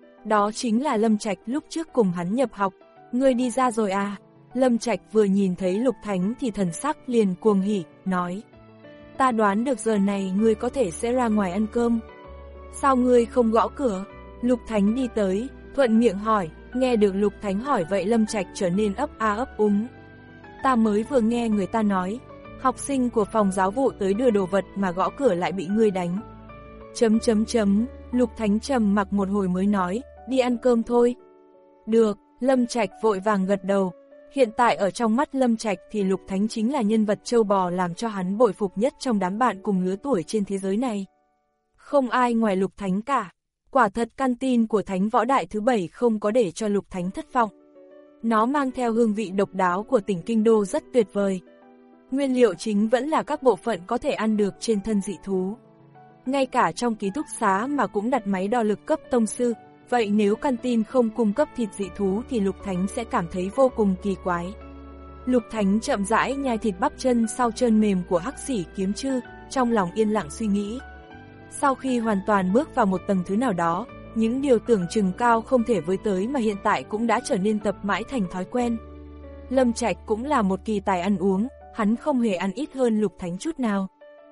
Đó chính là Lâm Trạch lúc trước cùng hắn nhập học. Ngươi đi ra rồi à? Lâm Trạch vừa nhìn thấy Lục Thánh thì thần sắc liền cuồng hỉ, nói. Ta đoán được giờ này ngươi có thể sẽ ra ngoài ăn cơm. Sao ngươi không gõ cửa? Lục Thánh đi tới, thuận miệng hỏi, nghe được Lục Thánh hỏi vậy Lâm Trạch trở nên ấp a ấp úng. Ta mới vừa nghe người ta nói, học sinh của phòng giáo vụ tới đưa đồ vật mà gõ cửa lại bị ngươi đánh. Chấm chấm chấm, Lục Thánh trầm mặc một hồi mới nói, đi ăn cơm thôi. Được, Lâm Trạch vội vàng gật đầu. Hiện tại ở trong mắt Lâm Trạch thì Lục Thánh chính là nhân vật trâu bò làm cho hắn bội phục nhất trong đám bạn cùng lứa tuổi trên thế giới này. Không ai ngoài Lục Thánh cả. Quả thật canteen của Thánh Võ Đại thứ bảy không có để cho Lục Thánh thất vọng. Nó mang theo hương vị độc đáo của tỉnh Kinh Đô rất tuyệt vời. Nguyên liệu chính vẫn là các bộ phận có thể ăn được trên thân dị thú. Ngay cả trong ký túc xá mà cũng đặt máy đo lực cấp tông sư, vậy nếu canteen không cung cấp thịt dị thú thì Lục Thánh sẽ cảm thấy vô cùng kỳ quái. Lục Thánh chậm rãi nhai thịt bắp chân sau trơn mềm của hắc xỉ kiếm chư, trong lòng yên lặng suy nghĩ. Sau khi hoàn toàn bước vào một tầng thứ nào đó, những điều tưởng chừng cao không thể với tới mà hiện tại cũng đã trở nên tập mãi thành thói quen. Lâm Trạch cũng là một kỳ tài ăn uống, hắn không hề ăn ít hơn Lục Thánh chút nào.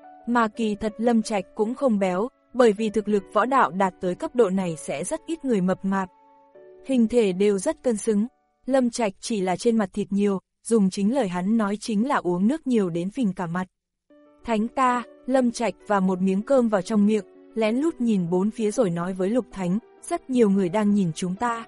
Mà kỳ thật Lâm Trạch cũng không béo, bởi vì thực lực võ đạo đạt tới cấp độ này sẽ rất ít người mập mạp. Hình thể đều rất cân xứng, Lâm Trạch chỉ là trên mặt thịt nhiều, dùng chính lời hắn nói chính là uống nước nhiều đến phình cả mặt. Thánh ca, Lâm Trạch và một miếng cơm vào trong miệng, lén lút nhìn bốn phía rồi nói với Lục Thánh, rất nhiều người đang nhìn chúng ta.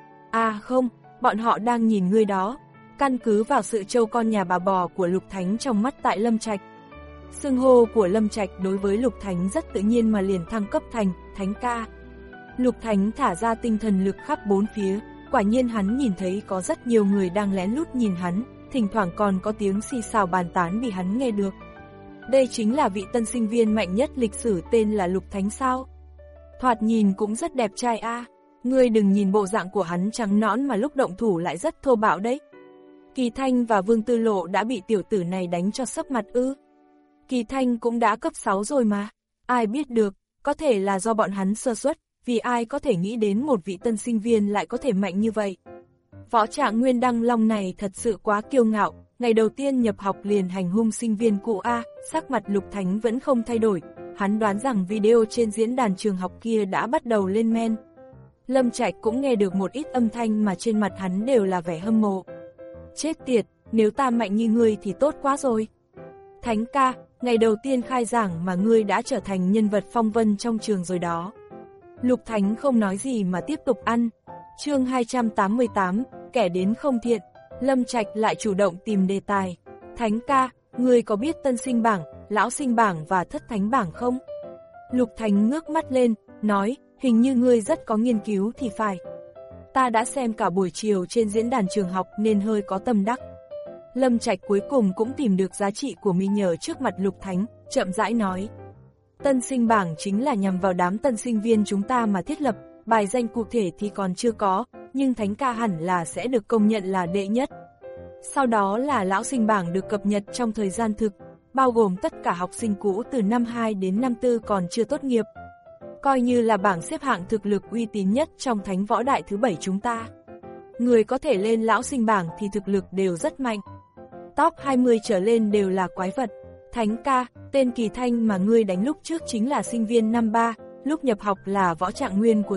À không, bọn họ đang nhìn ngươi đó. Căn cứ vào sự trâu con nhà bà bò của Lục Thánh trong mắt tại Lâm Trạch. Xưng hô của Lâm Trạch đối với Lục Thánh rất tự nhiên mà liền thăng cấp thành Thánh ca. Lục Thánh thả ra tinh thần lực khắp bốn phía, quả nhiên hắn nhìn thấy có rất nhiều người đang lén lút nhìn hắn, thỉnh thoảng còn có tiếng xì xào bàn tán bị hắn nghe được. Đây chính là vị tân sinh viên mạnh nhất lịch sử tên là Lục Thánh sao? Thoạt nhìn cũng rất đẹp trai a. À. Ngươi đừng nhìn bộ dạng của hắn trắng nõn mà lúc động thủ lại rất thô bạo đấy. Kỳ Thanh và Vương Tư Lộ đã bị tiểu tử này đánh cho sấp mặt ư. Kỳ Thanh cũng đã cấp sáu rồi mà. Ai biết được, có thể là do bọn hắn sơ suất, vì ai có thể nghĩ đến một vị tân sinh viên lại có thể mạnh như vậy. Võ Trạng Nguyên Đăng Long này thật sự quá kiêu ngạo, ngày đầu tiên nhập học liền hành hung sinh viên cũ A, sắc mặt Lục Thánh vẫn không thay đổi, hắn đoán rằng video trên diễn đàn trường học kia đã bắt đầu lên men. Lâm Trạch cũng nghe được một ít âm thanh mà trên mặt hắn đều là vẻ hâm mộ. Chết tiệt, nếu ta mạnh như ngươi thì tốt quá rồi. Thánh ca, ngày đầu tiên khai giảng mà ngươi đã trở thành nhân vật phong vân trong trường rồi đó. Lục Thánh không nói gì mà tiếp tục ăn. Chương hai trăm tám mươi tám, kẻ đến không thiện. Lâm Trạch lại chủ động tìm đề tài. Thánh ca, ngươi có biết tân sinh bảng, lão sinh bảng và thất thánh bảng không? Lục Thánh ngước mắt lên, nói, hình như ngươi rất có nghiên cứu thì phải. Ta đã xem cả buổi chiều trên diễn đàn trường học nên hơi có tâm đắc. Lâm Trạch cuối cùng cũng tìm được giá trị của mình nhờ trước mặt Lục Thánh, chậm rãi nói. Tân sinh bảng chính là nhằm vào đám tân sinh viên chúng ta mà thiết lập, bài danh cụ thể thì còn chưa có, nhưng Thánh ca hẳn là sẽ được công nhận là đệ nhất. Sau đó là lão sinh bảng được cập nhật trong thời gian thực, bao gồm tất cả học sinh cũ từ năm hai đến năm tư còn chưa tốt nghiệp. Coi như là bảng xếp hạng thực lực uy tín nhất trong Thánh Võ Đại thứ bảy chúng ta. Người có thể lên lão sinh bảng thì thực lực đều rất mạnh. Top hai mươi trở lên đều là quái vật. Thánh ca, tên Kỳ Thanh mà ngươi đánh lúc trước chính là sinh viên năm ba, lúc nhập học là Võ Trạng Nguyên của tỉnh,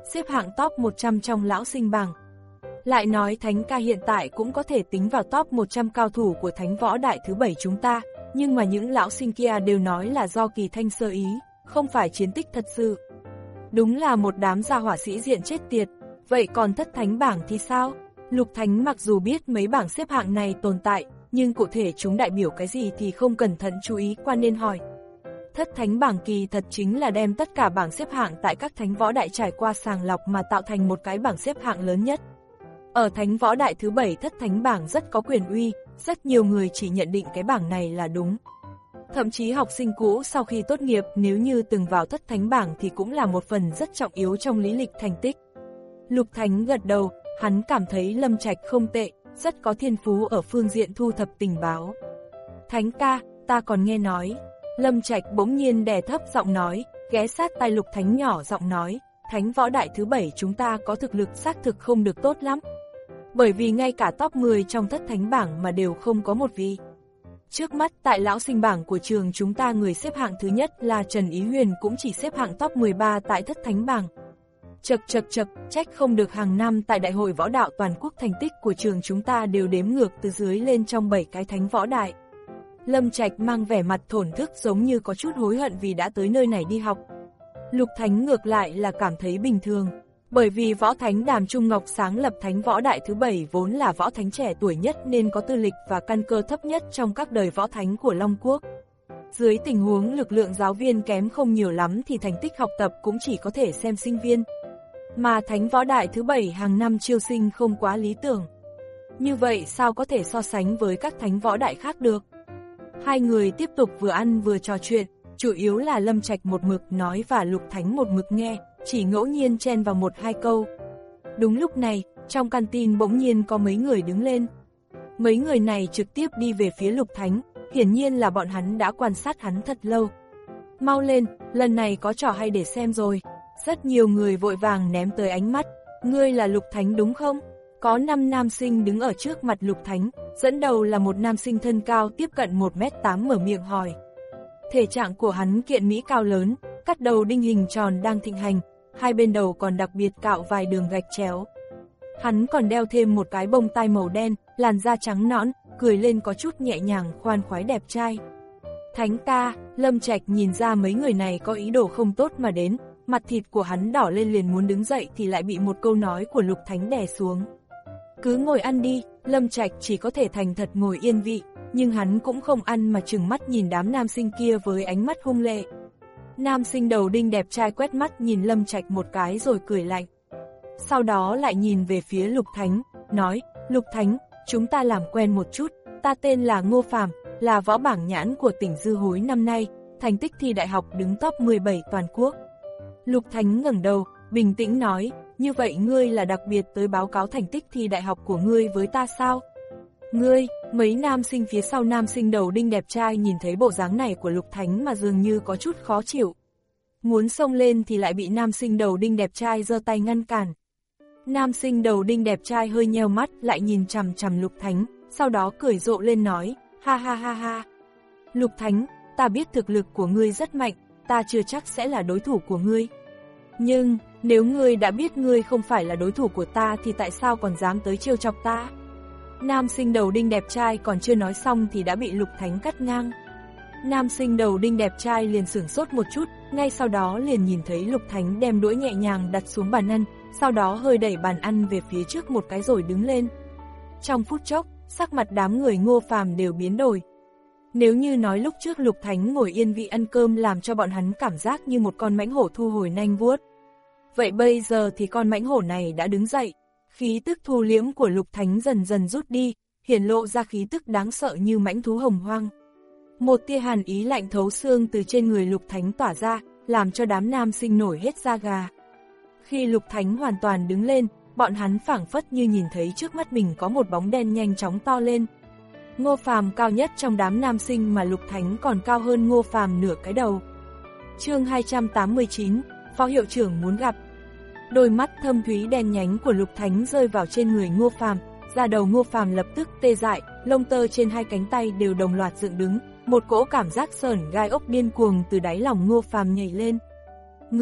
xếp hạng top một trăm trong lão sinh bảng. Lại nói Thánh ca hiện tại cũng có thể tính vào top một trăm cao thủ của Thánh võ đại thứ bảy chúng ta, nhưng mà những lão sinh kia đều nói là do Kỳ Thanh sơ ý, không phải chiến tích thật sự. Đúng là một đám gia hỏa sĩ diện chết tiệt. Vậy còn thất thánh bảng thì sao? Lục Thánh mặc dù biết mấy bảng xếp hạng này tồn tại, nhưng cụ thể chúng đại biểu cái gì thì không cẩn thận chú ý qua nên hỏi. Thất thánh bảng kỳ thật chính là đem tất cả bảng xếp hạng tại các thánh võ đại trải qua sàng lọc mà tạo thành một cái bảng xếp hạng lớn nhất. Ở thánh võ đại thứ bảy thất thánh bảng rất có quyền uy, rất nhiều người chỉ nhận định cái bảng này là đúng. Thậm chí học sinh cũ sau khi tốt nghiệp nếu như từng vào thất thánh bảng thì cũng là một phần rất trọng yếu trong lý lịch thành tích. Lục Thánh gật đầu, hắn cảm thấy Lâm Trạch không tệ, rất có thiên phú ở phương diện thu thập tình báo. Thánh ca, ta còn nghe nói. Lâm Trạch bỗng nhiên đè thấp giọng nói, ghé sát tai Lục Thánh nhỏ giọng nói, Thánh võ đại thứ bảy chúng ta có thực lực xác thực không được tốt lắm. Bởi vì ngay cả top mười trong thất thánh bảng mà đều không có một vị. Trước mắt tại lão sinh bảng của trường chúng ta người xếp hạng thứ nhất là Trần Ý Huyền cũng chỉ xếp hạng top mười ba tại thất thánh bảng. Chật chật chật, trách không được hàng năm tại Đại hội Võ đạo Toàn quốc thành tích của trường chúng ta đều đếm ngược từ dưới lên trong bảy cái thánh võ đại. Lâm Trạch mang vẻ mặt thổn thức giống như có chút hối hận vì đã tới nơi này đi học. Lục Thánh ngược lại là cảm thấy bình thường, bởi vì Võ Thánh Đàm Trung Ngọc sáng lập thánh võ đại thứ bảy vốn là võ thánh trẻ tuổi nhất nên có tư lịch và căn cơ thấp nhất trong các đời võ thánh của Long Quốc. Dưới tình huống lực lượng giáo viên kém không nhiều lắm thì thành tích học tập cũng chỉ có thể xem sinh viên. Mà thánh võ đại thứ bảy hàng năm chiêu sinh không quá lý tưởng. Như vậy sao có thể so sánh với các thánh võ đại khác được? Hai người tiếp tục vừa ăn vừa trò chuyện, chủ yếu là Lâm Trạch một mực nói và Lục Thánh một mực nghe, chỉ ngẫu nhiên chen vào một hai câu. Đúng lúc này, trong canteen bỗng nhiên có mấy người đứng lên. Mấy người này trực tiếp đi về phía Lục Thánh, hiển nhiên là bọn hắn đã quan sát hắn thật lâu. Mau lên, lần này có trò hay để xem rồi. Rất nhiều người vội vàng ném tới ánh mắt, ngươi là Lục Thánh đúng không? Có năm nam sinh đứng ở trước mặt Lục Thánh, dẫn đầu là một nam sinh thân cao tiếp cận một mét tám mở miệng hỏi. Thể trạng của hắn kiện mỹ cao lớn, cắt đầu đinh hình tròn đang thịnh hành, hai bên đầu còn đặc biệt cạo vài đường gạch chéo. Hắn còn đeo thêm một cái bông tai màu đen, làn da trắng nõn, cười lên có chút nhẹ nhàng khoan khoái đẹp trai. Thánh ca, Lâm Trạch nhìn ra mấy người này có ý đồ không tốt mà đến, mặt thịt của hắn đỏ lên liền muốn đứng dậy thì lại bị một câu nói của Lục Thánh đè xuống. Cứ ngồi ăn đi, Lâm Trạch chỉ có thể thành thật ngồi yên vị, nhưng hắn cũng không ăn mà trừng mắt nhìn đám nam sinh kia với ánh mắt hung lệ. Nam sinh đầu đinh đẹp trai quét mắt nhìn Lâm Trạch một cái rồi cười lạnh. Sau đó lại nhìn về phía Lục Thánh, nói, Lục Thánh, chúng ta làm quen một chút, ta tên là Ngô Phàm, là võ bảng nhãn của tỉnh Dư Hối năm nay, thành tích thi đại học đứng top mười bảy toàn quốc. Lục Thánh ngẩng đầu, bình tĩnh nói, như vậy ngươi là đặc biệt tới báo cáo thành tích thi đại học của ngươi với ta sao? Ngươi, mấy nam sinh phía sau nam sinh đầu đinh đẹp trai nhìn thấy bộ dáng này của Lục Thánh mà dường như có chút khó chịu. Muốn xông lên thì lại bị nam sinh đầu đinh đẹp trai giơ tay ngăn cản. Nam sinh đầu đinh đẹp trai hơi nheo mắt lại nhìn chằm chằm Lục Thánh, sau đó cười rộ lên nói, ha ha ha ha. Lục Thánh, ta biết thực lực của ngươi rất mạnh, ta chưa chắc sẽ là đối thủ của ngươi. Nhưng, nếu ngươi đã biết ngươi không phải là đối thủ của ta thì tại sao còn dám tới trêu chọc ta? Nam sinh đầu đinh đẹp trai còn chưa nói xong thì đã bị Lục Thánh cắt ngang. Nam sinh đầu đinh đẹp trai liền sửng sốt một chút, ngay sau đó liền nhìn thấy Lục Thánh đem đũa nhẹ nhàng đặt xuống bàn ăn, sau đó hơi đẩy bàn ăn về phía trước một cái rồi đứng lên. Trong phút chốc, sắc mặt đám người Ngô Phàm đều biến đổi. Nếu như nói lúc trước Lục Thánh ngồi yên vị ăn cơm làm cho bọn hắn cảm giác như một con mãnh hổ thu hồi nanh vuốt. Vậy bây giờ thì con mãnh hổ này đã đứng dậy, khí tức thu liễm của Lục Thánh dần dần rút đi, hiển lộ ra khí tức đáng sợ như mãnh thú hồng hoang. Một tia hàn ý lạnh thấu xương từ trên người Lục Thánh tỏa ra, làm cho đám nam sinh nổi hết da gà. Khi Lục Thánh hoàn toàn đứng lên, bọn hắn phảng phất như nhìn thấy trước mắt mình có một bóng đen nhanh chóng to lên. Ngô Phàm cao nhất trong đám nam sinh mà Lục Thánh còn cao hơn Ngô Phàm nửa cái đầu. Chương hai trăm tám mươi chín, Phó hiệu trưởng muốn gặp. Đôi mắt thâm thúy đen nhánh của Lục Thánh rơi vào trên người Ngô Phàm, da đầu Ngô Phàm lập tức tê dại, lông tơ trên hai cánh tay đều đồng loạt dựng đứng, một cỗ cảm giác sởn gai ốc điên cuồng từ đáy lòng Ngô Phàm nhảy lên. Ngươi,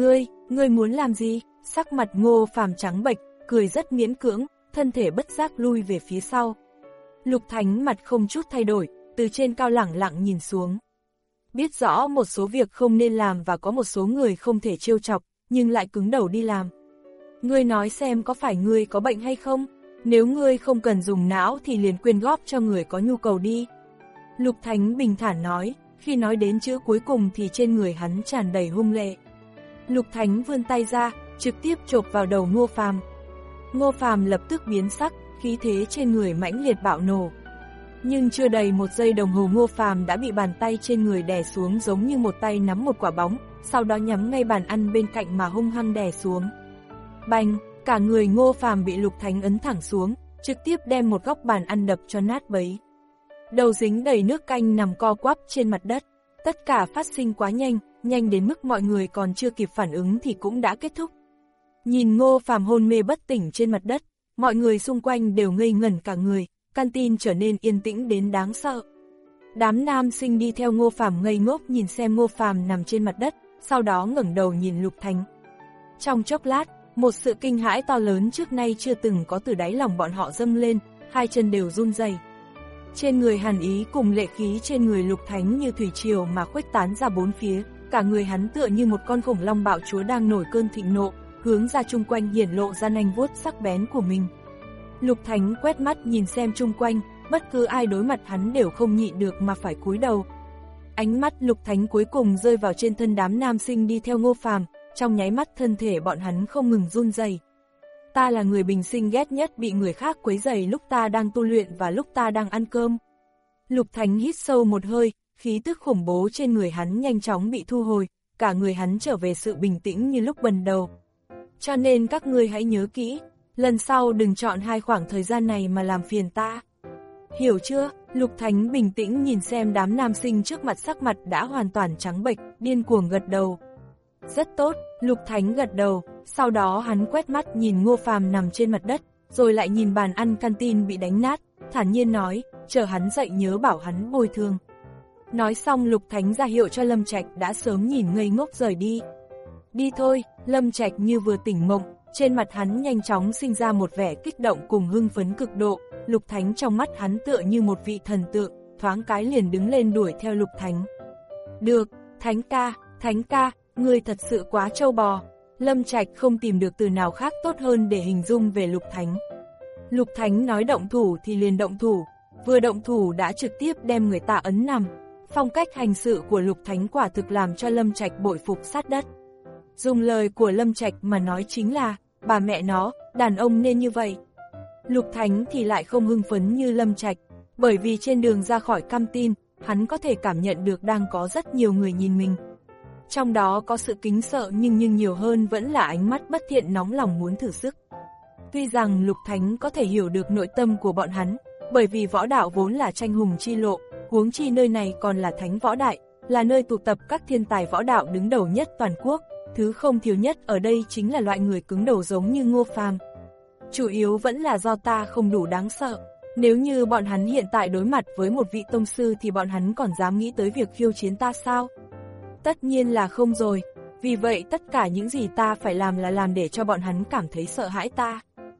Ngươi muốn làm gì? Sắc mặt Ngô Phàm trắng bệch, cười rất miễn cưỡng, thân thể bất giác lui về phía sau. Lục Thánh mặt không chút thay đổi, từ trên cao lẳng lặng nhìn xuống. Biết rõ một số việc không nên làm và có một số người không thể trêu chọc, nhưng lại cứng đầu đi làm. Ngươi nói xem có phải ngươi có bệnh hay không? Nếu ngươi không cần dùng não thì liền quyên góp cho người có nhu cầu đi. Lục Thánh bình thản nói, khi nói đến chữ cuối cùng thì trên người hắn tràn đầy hung lệ. Lục Thánh vươn tay ra, trực tiếp chộp vào đầu Ngô Phàm. Ngô Phàm lập tức biến sắc, khí thế trên người mãnh liệt bạo nổ. Nhưng chưa đầy một giây đồng hồ Ngô Phàm đã bị bàn tay trên người đè xuống giống như một tay nắm một quả bóng, sau đó nhắm ngay bàn ăn bên cạnh mà hung hăng đè xuống. Bành, cả người Ngô Phàm bị Lục Thánh ấn thẳng xuống, trực tiếp đem một góc bàn ăn đập cho nát bấy. Đầu dính đầy nước canh nằm co quắp trên mặt đất. Tất cả phát sinh quá nhanh, nhanh đến mức mọi người còn chưa kịp phản ứng thì cũng đã kết thúc. Nhìn Ngô Phàm hôn mê bất tỉnh trên mặt đất, mọi người xung quanh đều ngây ngẩn cả người, canteen trở nên yên tĩnh đến đáng sợ. Đám nam sinh đi theo Ngô Phàm ngây ngốc nhìn xem Ngô Phàm nằm trên mặt đất, sau đó ngẩng đầu nhìn Lục Thánh. Trong chốc lát, một sự kinh hãi to lớn trước nay chưa từng có từ đáy lòng bọn họ dâng lên, hai chân đều run rẩy. Trên người hàn ý cùng lệ khí trên người Lục Thánh như thủy triều mà khuếch tán ra bốn phía, cả người hắn tựa như một con khủng long bạo chúa đang nổi cơn thịnh nộ, hướng ra chung quanh hiển lộ ra nanh vuốt sắc bén của mình. Lục Thánh quét mắt nhìn xem chung quanh, bất cứ ai đối mặt hắn đều không nhịn được mà phải cúi đầu. Ánh mắt Lục Thánh cuối cùng rơi vào trên thân đám nam sinh đi theo Ngô Phàm, trong nháy mắt thân thể bọn hắn không ngừng run rẩy. Ta là người bình sinh ghét nhất bị người khác quấy rầy lúc ta đang tu luyện và lúc ta đang ăn cơm. Lục Thánh hít sâu một hơi, khí tức khủng bố trên người hắn nhanh chóng bị thu hồi, cả người hắn trở về sự bình tĩnh như lúc ban đầu. Cho nên các ngươi hãy nhớ kỹ, lần sau đừng chọn hai khoảng thời gian này mà làm phiền ta. Hiểu chưa? Lục Thánh bình tĩnh nhìn xem đám nam sinh trước mặt, sắc mặt đã hoàn toàn trắng bệch, điên cuồng gật đầu. Rất tốt, Lục Thánh gật đầu, sau đó hắn quét mắt nhìn Ngô Phàm nằm trên mặt đất, rồi lại nhìn bàn ăn canteen bị đánh nát, thản nhiên nói, chờ hắn dậy nhớ bảo hắn bồi thường. Nói xong Lục Thánh ra hiệu cho Lâm Trạch đã sớm nhìn ngây ngốc rời đi. Đi thôi, Lâm Trạch như vừa tỉnh mộng, trên mặt hắn nhanh chóng sinh ra một vẻ kích động cùng hưng phấn cực độ, Lục Thánh trong mắt hắn tựa như một vị thần tượng, thoáng cái liền đứng lên đuổi theo Lục Thánh. Được, Thánh ca, Thánh ca, ngươi thật sự quá trâu bò. Lâm Trạch không tìm được từ nào khác tốt hơn để hình dung về Lục Thánh. Lục Thánh nói động thủ thì liền động thủ, vừa động thủ đã trực tiếp đem người ta ấn nằm. Phong cách hành sự của Lục Thánh quả thực làm cho Lâm Trạch bội phục sát đất. Dùng lời của Lâm Trạch mà nói chính là, bà mẹ nó, đàn ông nên như vậy. Lục Thánh thì lại không hưng phấn như Lâm Trạch, bởi vì trên đường ra khỏi canteen, hắn có thể cảm nhận được đang có rất nhiều người nhìn mình. Trong đó có sự kính sợ nhưng nhưng nhiều hơn vẫn là ánh mắt bất thiện nóng lòng muốn thử sức. Tuy rằng Lục Thánh có thể hiểu được nội tâm của bọn hắn, bởi vì võ đạo vốn là tranh hùng chi lộ, huống chi nơi này còn là Thánh Võ Đại, là nơi tụ tập các thiên tài võ đạo đứng đầu nhất toàn quốc, thứ không thiếu nhất ở đây chính là loại người cứng đầu giống như Ngô Phàm. Chủ yếu vẫn là do ta không đủ đáng sợ, nếu như bọn hắn hiện tại đối mặt với một vị tông sư thì bọn hắn còn dám nghĩ tới việc khiêu chiến ta sao? Tất nhiên là không rồi, vì vậy tất cả những gì ta phải làm là làm để cho bọn hắn cảm thấy sợ hãi ta.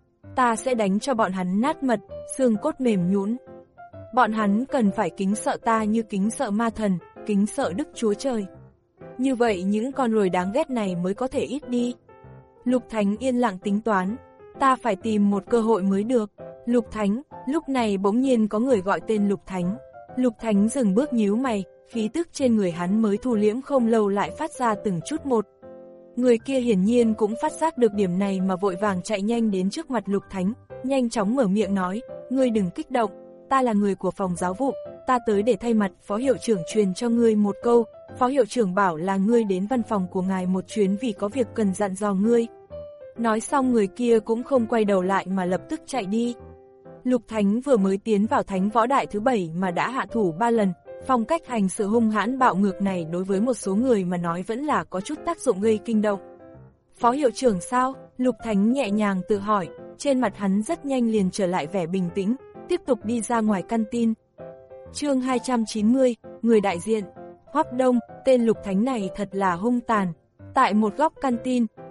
Ta sẽ đánh cho bọn hắn nát mật, xương cốt mềm nhũn. Bọn hắn cần phải kính sợ ta như kính sợ ma thần, kính sợ Đức Chúa Trời. Như vậy những con ruồi đáng ghét này mới có thể ít đi. Lục Thánh yên lặng tính toán, ta phải tìm một cơ hội mới được. Lục Thánh, lúc này bỗng nhiên có người gọi tên Lục Thánh. Lục Thánh dừng bước nhíu mày, khí tức trên người hắn mới thu liễm không lâu lại phát ra từng chút một. Người kia hiển nhiên cũng phát giác được điểm này mà vội vàng chạy nhanh đến trước mặt Lục Thánh, nhanh chóng mở miệng nói, ngươi đừng kích động, ta là người của phòng giáo vụ, ta tới để thay mặt phó hiệu trưởng truyền cho ngươi một câu, phó hiệu trưởng bảo là ngươi đến văn phòng của ngài một chuyến vì có việc cần dặn dò ngươi. Nói xong người kia cũng không quay đầu lại mà lập tức chạy đi. Lục Thánh vừa mới tiến vào Thánh Võ Đại thứ bảy mà đã hạ thủ ba lần, phong cách hành sự hung hãn bạo ngược này đối với một số người mà nói vẫn là có chút tác dụng gây kinh động. Phó hiệu trưởng sao? Lục Thánh nhẹ nhàng tự hỏi, trên mặt hắn rất nhanh liền trở lại vẻ bình tĩnh, tiếp tục đi ra ngoài canteen. Chương hai trăm chín mươi, người đại diện. Hoắc Đông, tên Lục Thánh này thật là hung tàn. Tại một góc canteen,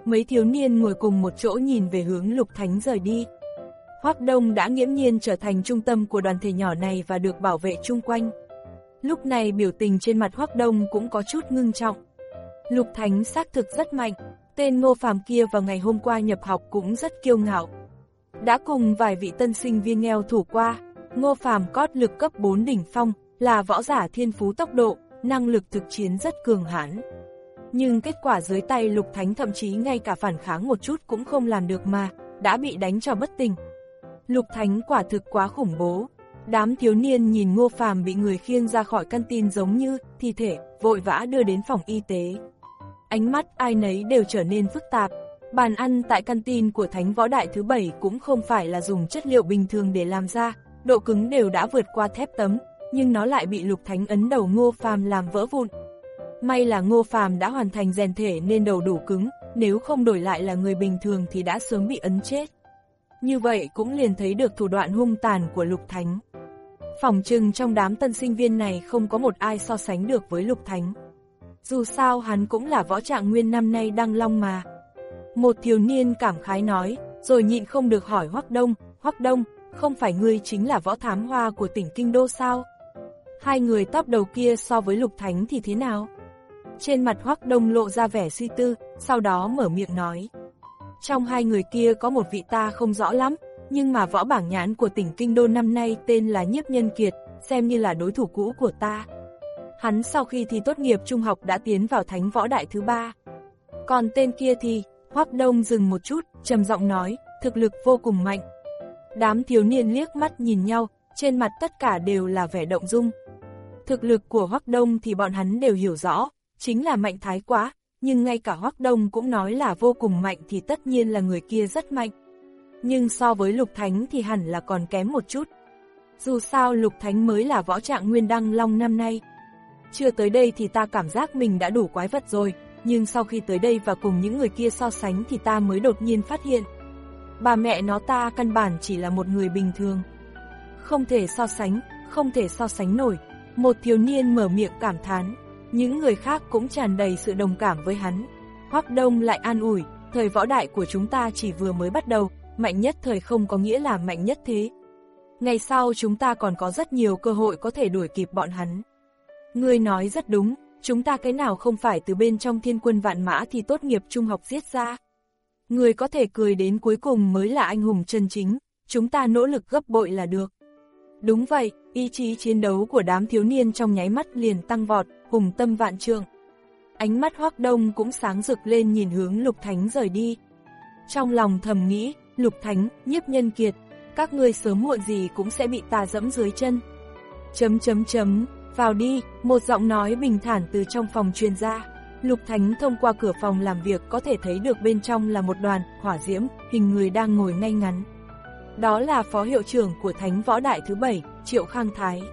Mấy thiếu niên ngồi cùng một chỗ nhìn về hướng Lục Thánh rời đi. Hoắc Đông đã nghiễm nhiên trở thành trung tâm của đoàn thể nhỏ này và được bảo vệ chung quanh. Lúc này biểu tình trên mặt Hoắc Đông cũng có chút ngưng trọng. Lục Thánh xác thực rất mạnh, tên Ngô Phàm kia vào ngày hôm qua nhập học cũng rất kiêu ngạo. Đã cùng vài vị tân sinh viên nghèo thủ qua, Ngô Phàm cót lực cấp bốn đỉnh phong, là võ giả thiên phú tốc độ, năng lực thực chiến rất cường hãn. Nhưng kết quả dưới tay Lục Thánh thậm chí ngay cả phản kháng một chút cũng không làm được mà, đã bị đánh cho bất tỉnh. Lục Thánh quả thực quá khủng bố. Đám thiếu niên nhìn Ngô Phàm bị người khiêng ra khỏi căn tin giống như thi thể, vội vã đưa đến phòng y tế. Ánh mắt ai nấy đều trở nên phức tạp. Bàn ăn tại căn tin của Thánh Võ Đại thứ bảy cũng không phải là dùng chất liệu bình thường để làm ra, độ cứng đều đã vượt qua thép tấm, nhưng nó lại bị Lục Thánh ấn đầu Ngô Phàm làm vỡ vụn. May là Ngô Phàm đã hoàn thành rèn thể nên đầu đủ cứng, nếu không đổi lại là người bình thường thì đã sớm bị ấn chết. Như vậy cũng liền thấy được thủ đoạn hung tàn của Lục Thánh. Phỏng chừng trong đám tân sinh viên này không có một ai so sánh được với Lục Thánh. Dù sao hắn cũng là võ trạng nguyên năm nay đăng long mà. Một thiếu niên cảm khái nói, rồi nhịn không được hỏi Hoắc Đông, Hoắc Đông, không phải ngươi chính là võ thám hoa của tỉnh Kinh Đô sao? Hai người top đầu kia so với Lục Thánh thì thế nào? Trên mặt Hoắc Đông lộ ra vẻ suy tư, sau đó mở miệng nói. Trong hai người kia có một vị ta không rõ lắm, nhưng mà võ bảng nhãn của tỉnh Kinh Đô năm nay tên là Nhiếp Nhân Kiệt, xem như là đối thủ cũ của ta. Hắn sau khi thi tốt nghiệp trung học đã tiến vào Thánh Võ Đại thứ ba. Còn tên kia thì, Hoắc Đông dừng một chút, trầm giọng nói, thực lực vô cùng mạnh. Đám thiếu niên liếc mắt nhìn nhau, trên mặt tất cả đều là vẻ động dung. Thực lực của Hoắc Đông thì bọn hắn đều hiểu rõ, chính là mạnh thái quá, nhưng ngay cả Hoắc Đông cũng nói là vô cùng mạnh thì tất nhiên là người kia rất mạnh. Nhưng so với Lục Thánh thì hẳn là còn kém một chút. Dù sao Lục Thánh mới là võ trạng nguyên đăng long năm nay. Chưa tới đây thì ta cảm giác mình đã đủ quái vật rồi, nhưng sau khi tới đây và cùng những người kia so sánh thì ta mới đột nhiên phát hiện. Bà mẹ nó ta căn bản chỉ là một người bình thường. Không thể so sánh, không thể so sánh nổi. Một thiếu niên mở miệng cảm thán, những người khác cũng tràn đầy sự đồng cảm với hắn. Hoắc Đông lại an ủi, thời võ đại của chúng ta chỉ vừa mới bắt đầu, mạnh nhất thời không có nghĩa là mạnh nhất thế. Ngày sau chúng ta còn có rất nhiều cơ hội có thể đuổi kịp bọn hắn. Ngươi nói rất đúng, chúng ta cái nào không phải từ bên trong thiên quân vạn mã thì tốt nghiệp trung học giết ra. Người có thể cười đến cuối cùng mới là anh hùng chân chính, chúng ta nỗ lực gấp bội là được. Đúng vậy, ý chí chiến đấu của đám thiếu niên trong nháy mắt liền tăng vọt, hùng tâm vạn trượng. Ánh mắt Hoắc Đông cũng sáng rực lên nhìn hướng Lục Thánh rời đi. Trong lòng thầm nghĩ, Lục Thánh, Nhiếp Nhân Kiệt, các ngươi sớm muộn gì cũng sẽ bị ta dẫm dưới chân. Chấm chấm chấm, vào đi, một giọng nói bình thản từ trong phòng truyền ra. Lục Thánh thông qua cửa phòng làm việc có thể thấy được bên trong là một đoàn hỏa diễm, hình người đang ngồi ngay ngắn. Đó là phó hiệu trưởng của Thánh Võ Đại thứ bảy, Triệu Khang Thái.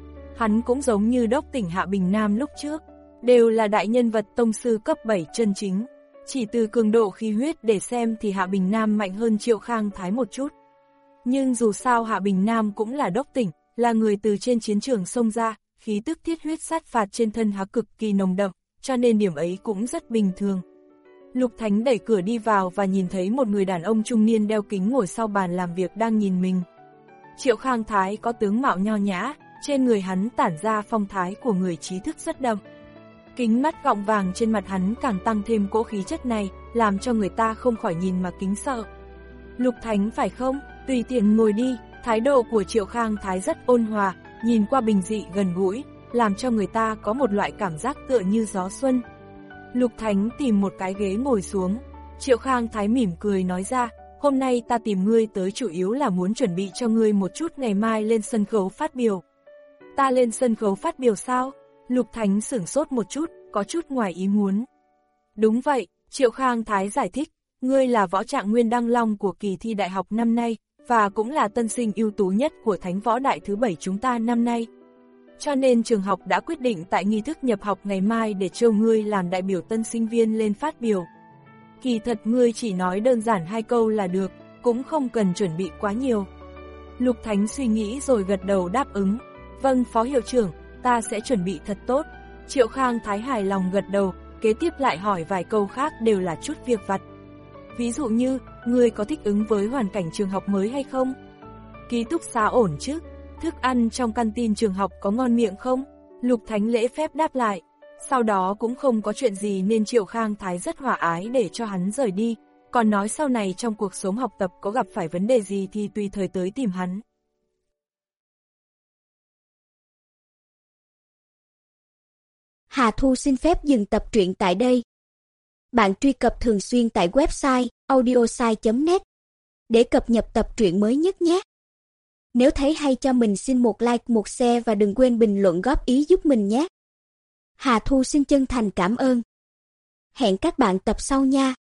Hắn cũng giống như đốc tỉnh Hạ Bình Nam lúc trước, đều là đại nhân vật tông sư cấp bảy chân chính. Chỉ từ cường độ khí huyết để xem thì Hạ Bình Nam mạnh hơn Triệu Khang Thái một chút. Nhưng dù sao Hạ Bình Nam cũng là đốc tỉnh, là người từ trên chiến trường xông ra, khí tức thiết huyết sát phạt trên thân hắn cực kỳ nồng đậm, cho nên điểm ấy cũng rất bình thường. Lục Thánh đẩy cửa đi vào và nhìn thấy một người đàn ông trung niên đeo kính ngồi sau bàn làm việc đang nhìn mình. Triệu Khang Thái có tướng mạo nho nhã, trên người hắn tản ra phong thái của người trí thức rất đậm. Kính mắt gọng vàng trên mặt hắn càng tăng thêm cỗ khí chất này, làm cho người ta không khỏi nhìn mà kính sợ. Lục Thánh phải không? Tùy tiện ngồi đi. Thái độ của Triệu Khang Thái rất ôn hòa, nhìn qua bình dị gần gũi, làm cho người ta có một loại cảm giác tựa như gió xuân. Lục Thánh tìm một cái ghế ngồi xuống. Triệu Khang Thái mỉm cười nói ra, hôm nay ta tìm ngươi tới chủ yếu là muốn chuẩn bị cho ngươi một chút ngày mai lên sân khấu phát biểu. Ta lên sân khấu phát biểu sao? Lục Thánh sửng sốt một chút, có chút ngoài ý muốn. Đúng vậy, Triệu Khang Thái giải thích, ngươi là võ trạng nguyên đăng long của kỳ thi đại học năm nay, và cũng là tân sinh ưu tú nhất của Thánh Võ Đại thứ bảy chúng ta năm nay. Cho nên trường học đã quyết định tại nghi thức nhập học ngày mai để cho ngươi làm đại biểu tân sinh viên lên phát biểu. Kỳ thật ngươi chỉ nói đơn giản hai câu là được, cũng không cần chuẩn bị quá nhiều. Lục Thánh suy nghĩ rồi gật đầu đáp ứng. Vâng phó hiệu trưởng, ta sẽ chuẩn bị thật tốt. Triệu Khang Thái hài lòng gật đầu, kế tiếp lại hỏi vài câu khác đều là chút việc vặt. Ví dụ như, người có thích ứng với hoàn cảnh trường học mới hay không? Ký túc xá ổn chứ? Thức ăn trong canteen trường học có ngon miệng không? Lục Thánh lễ phép đáp lại. Sau đó cũng không có chuyện gì nên Triệu Khang Thái rất hòa ái để cho hắn rời đi, còn nói sau này trong cuộc sống học tập có gặp phải vấn đề gì thì tùy thời tới tìm hắn. Hà Thu xin phép dừng tập truyện tại đây. Bạn truy cập thường xuyên tại website audiosai chấm net để cập nhật tập truyện mới nhất nhé. Nếu thấy hay cho mình xin một like, một share và đừng quên bình luận góp ý giúp mình nhé. Hà Thu xin chân thành cảm ơn. Hẹn các bạn tập sau nha.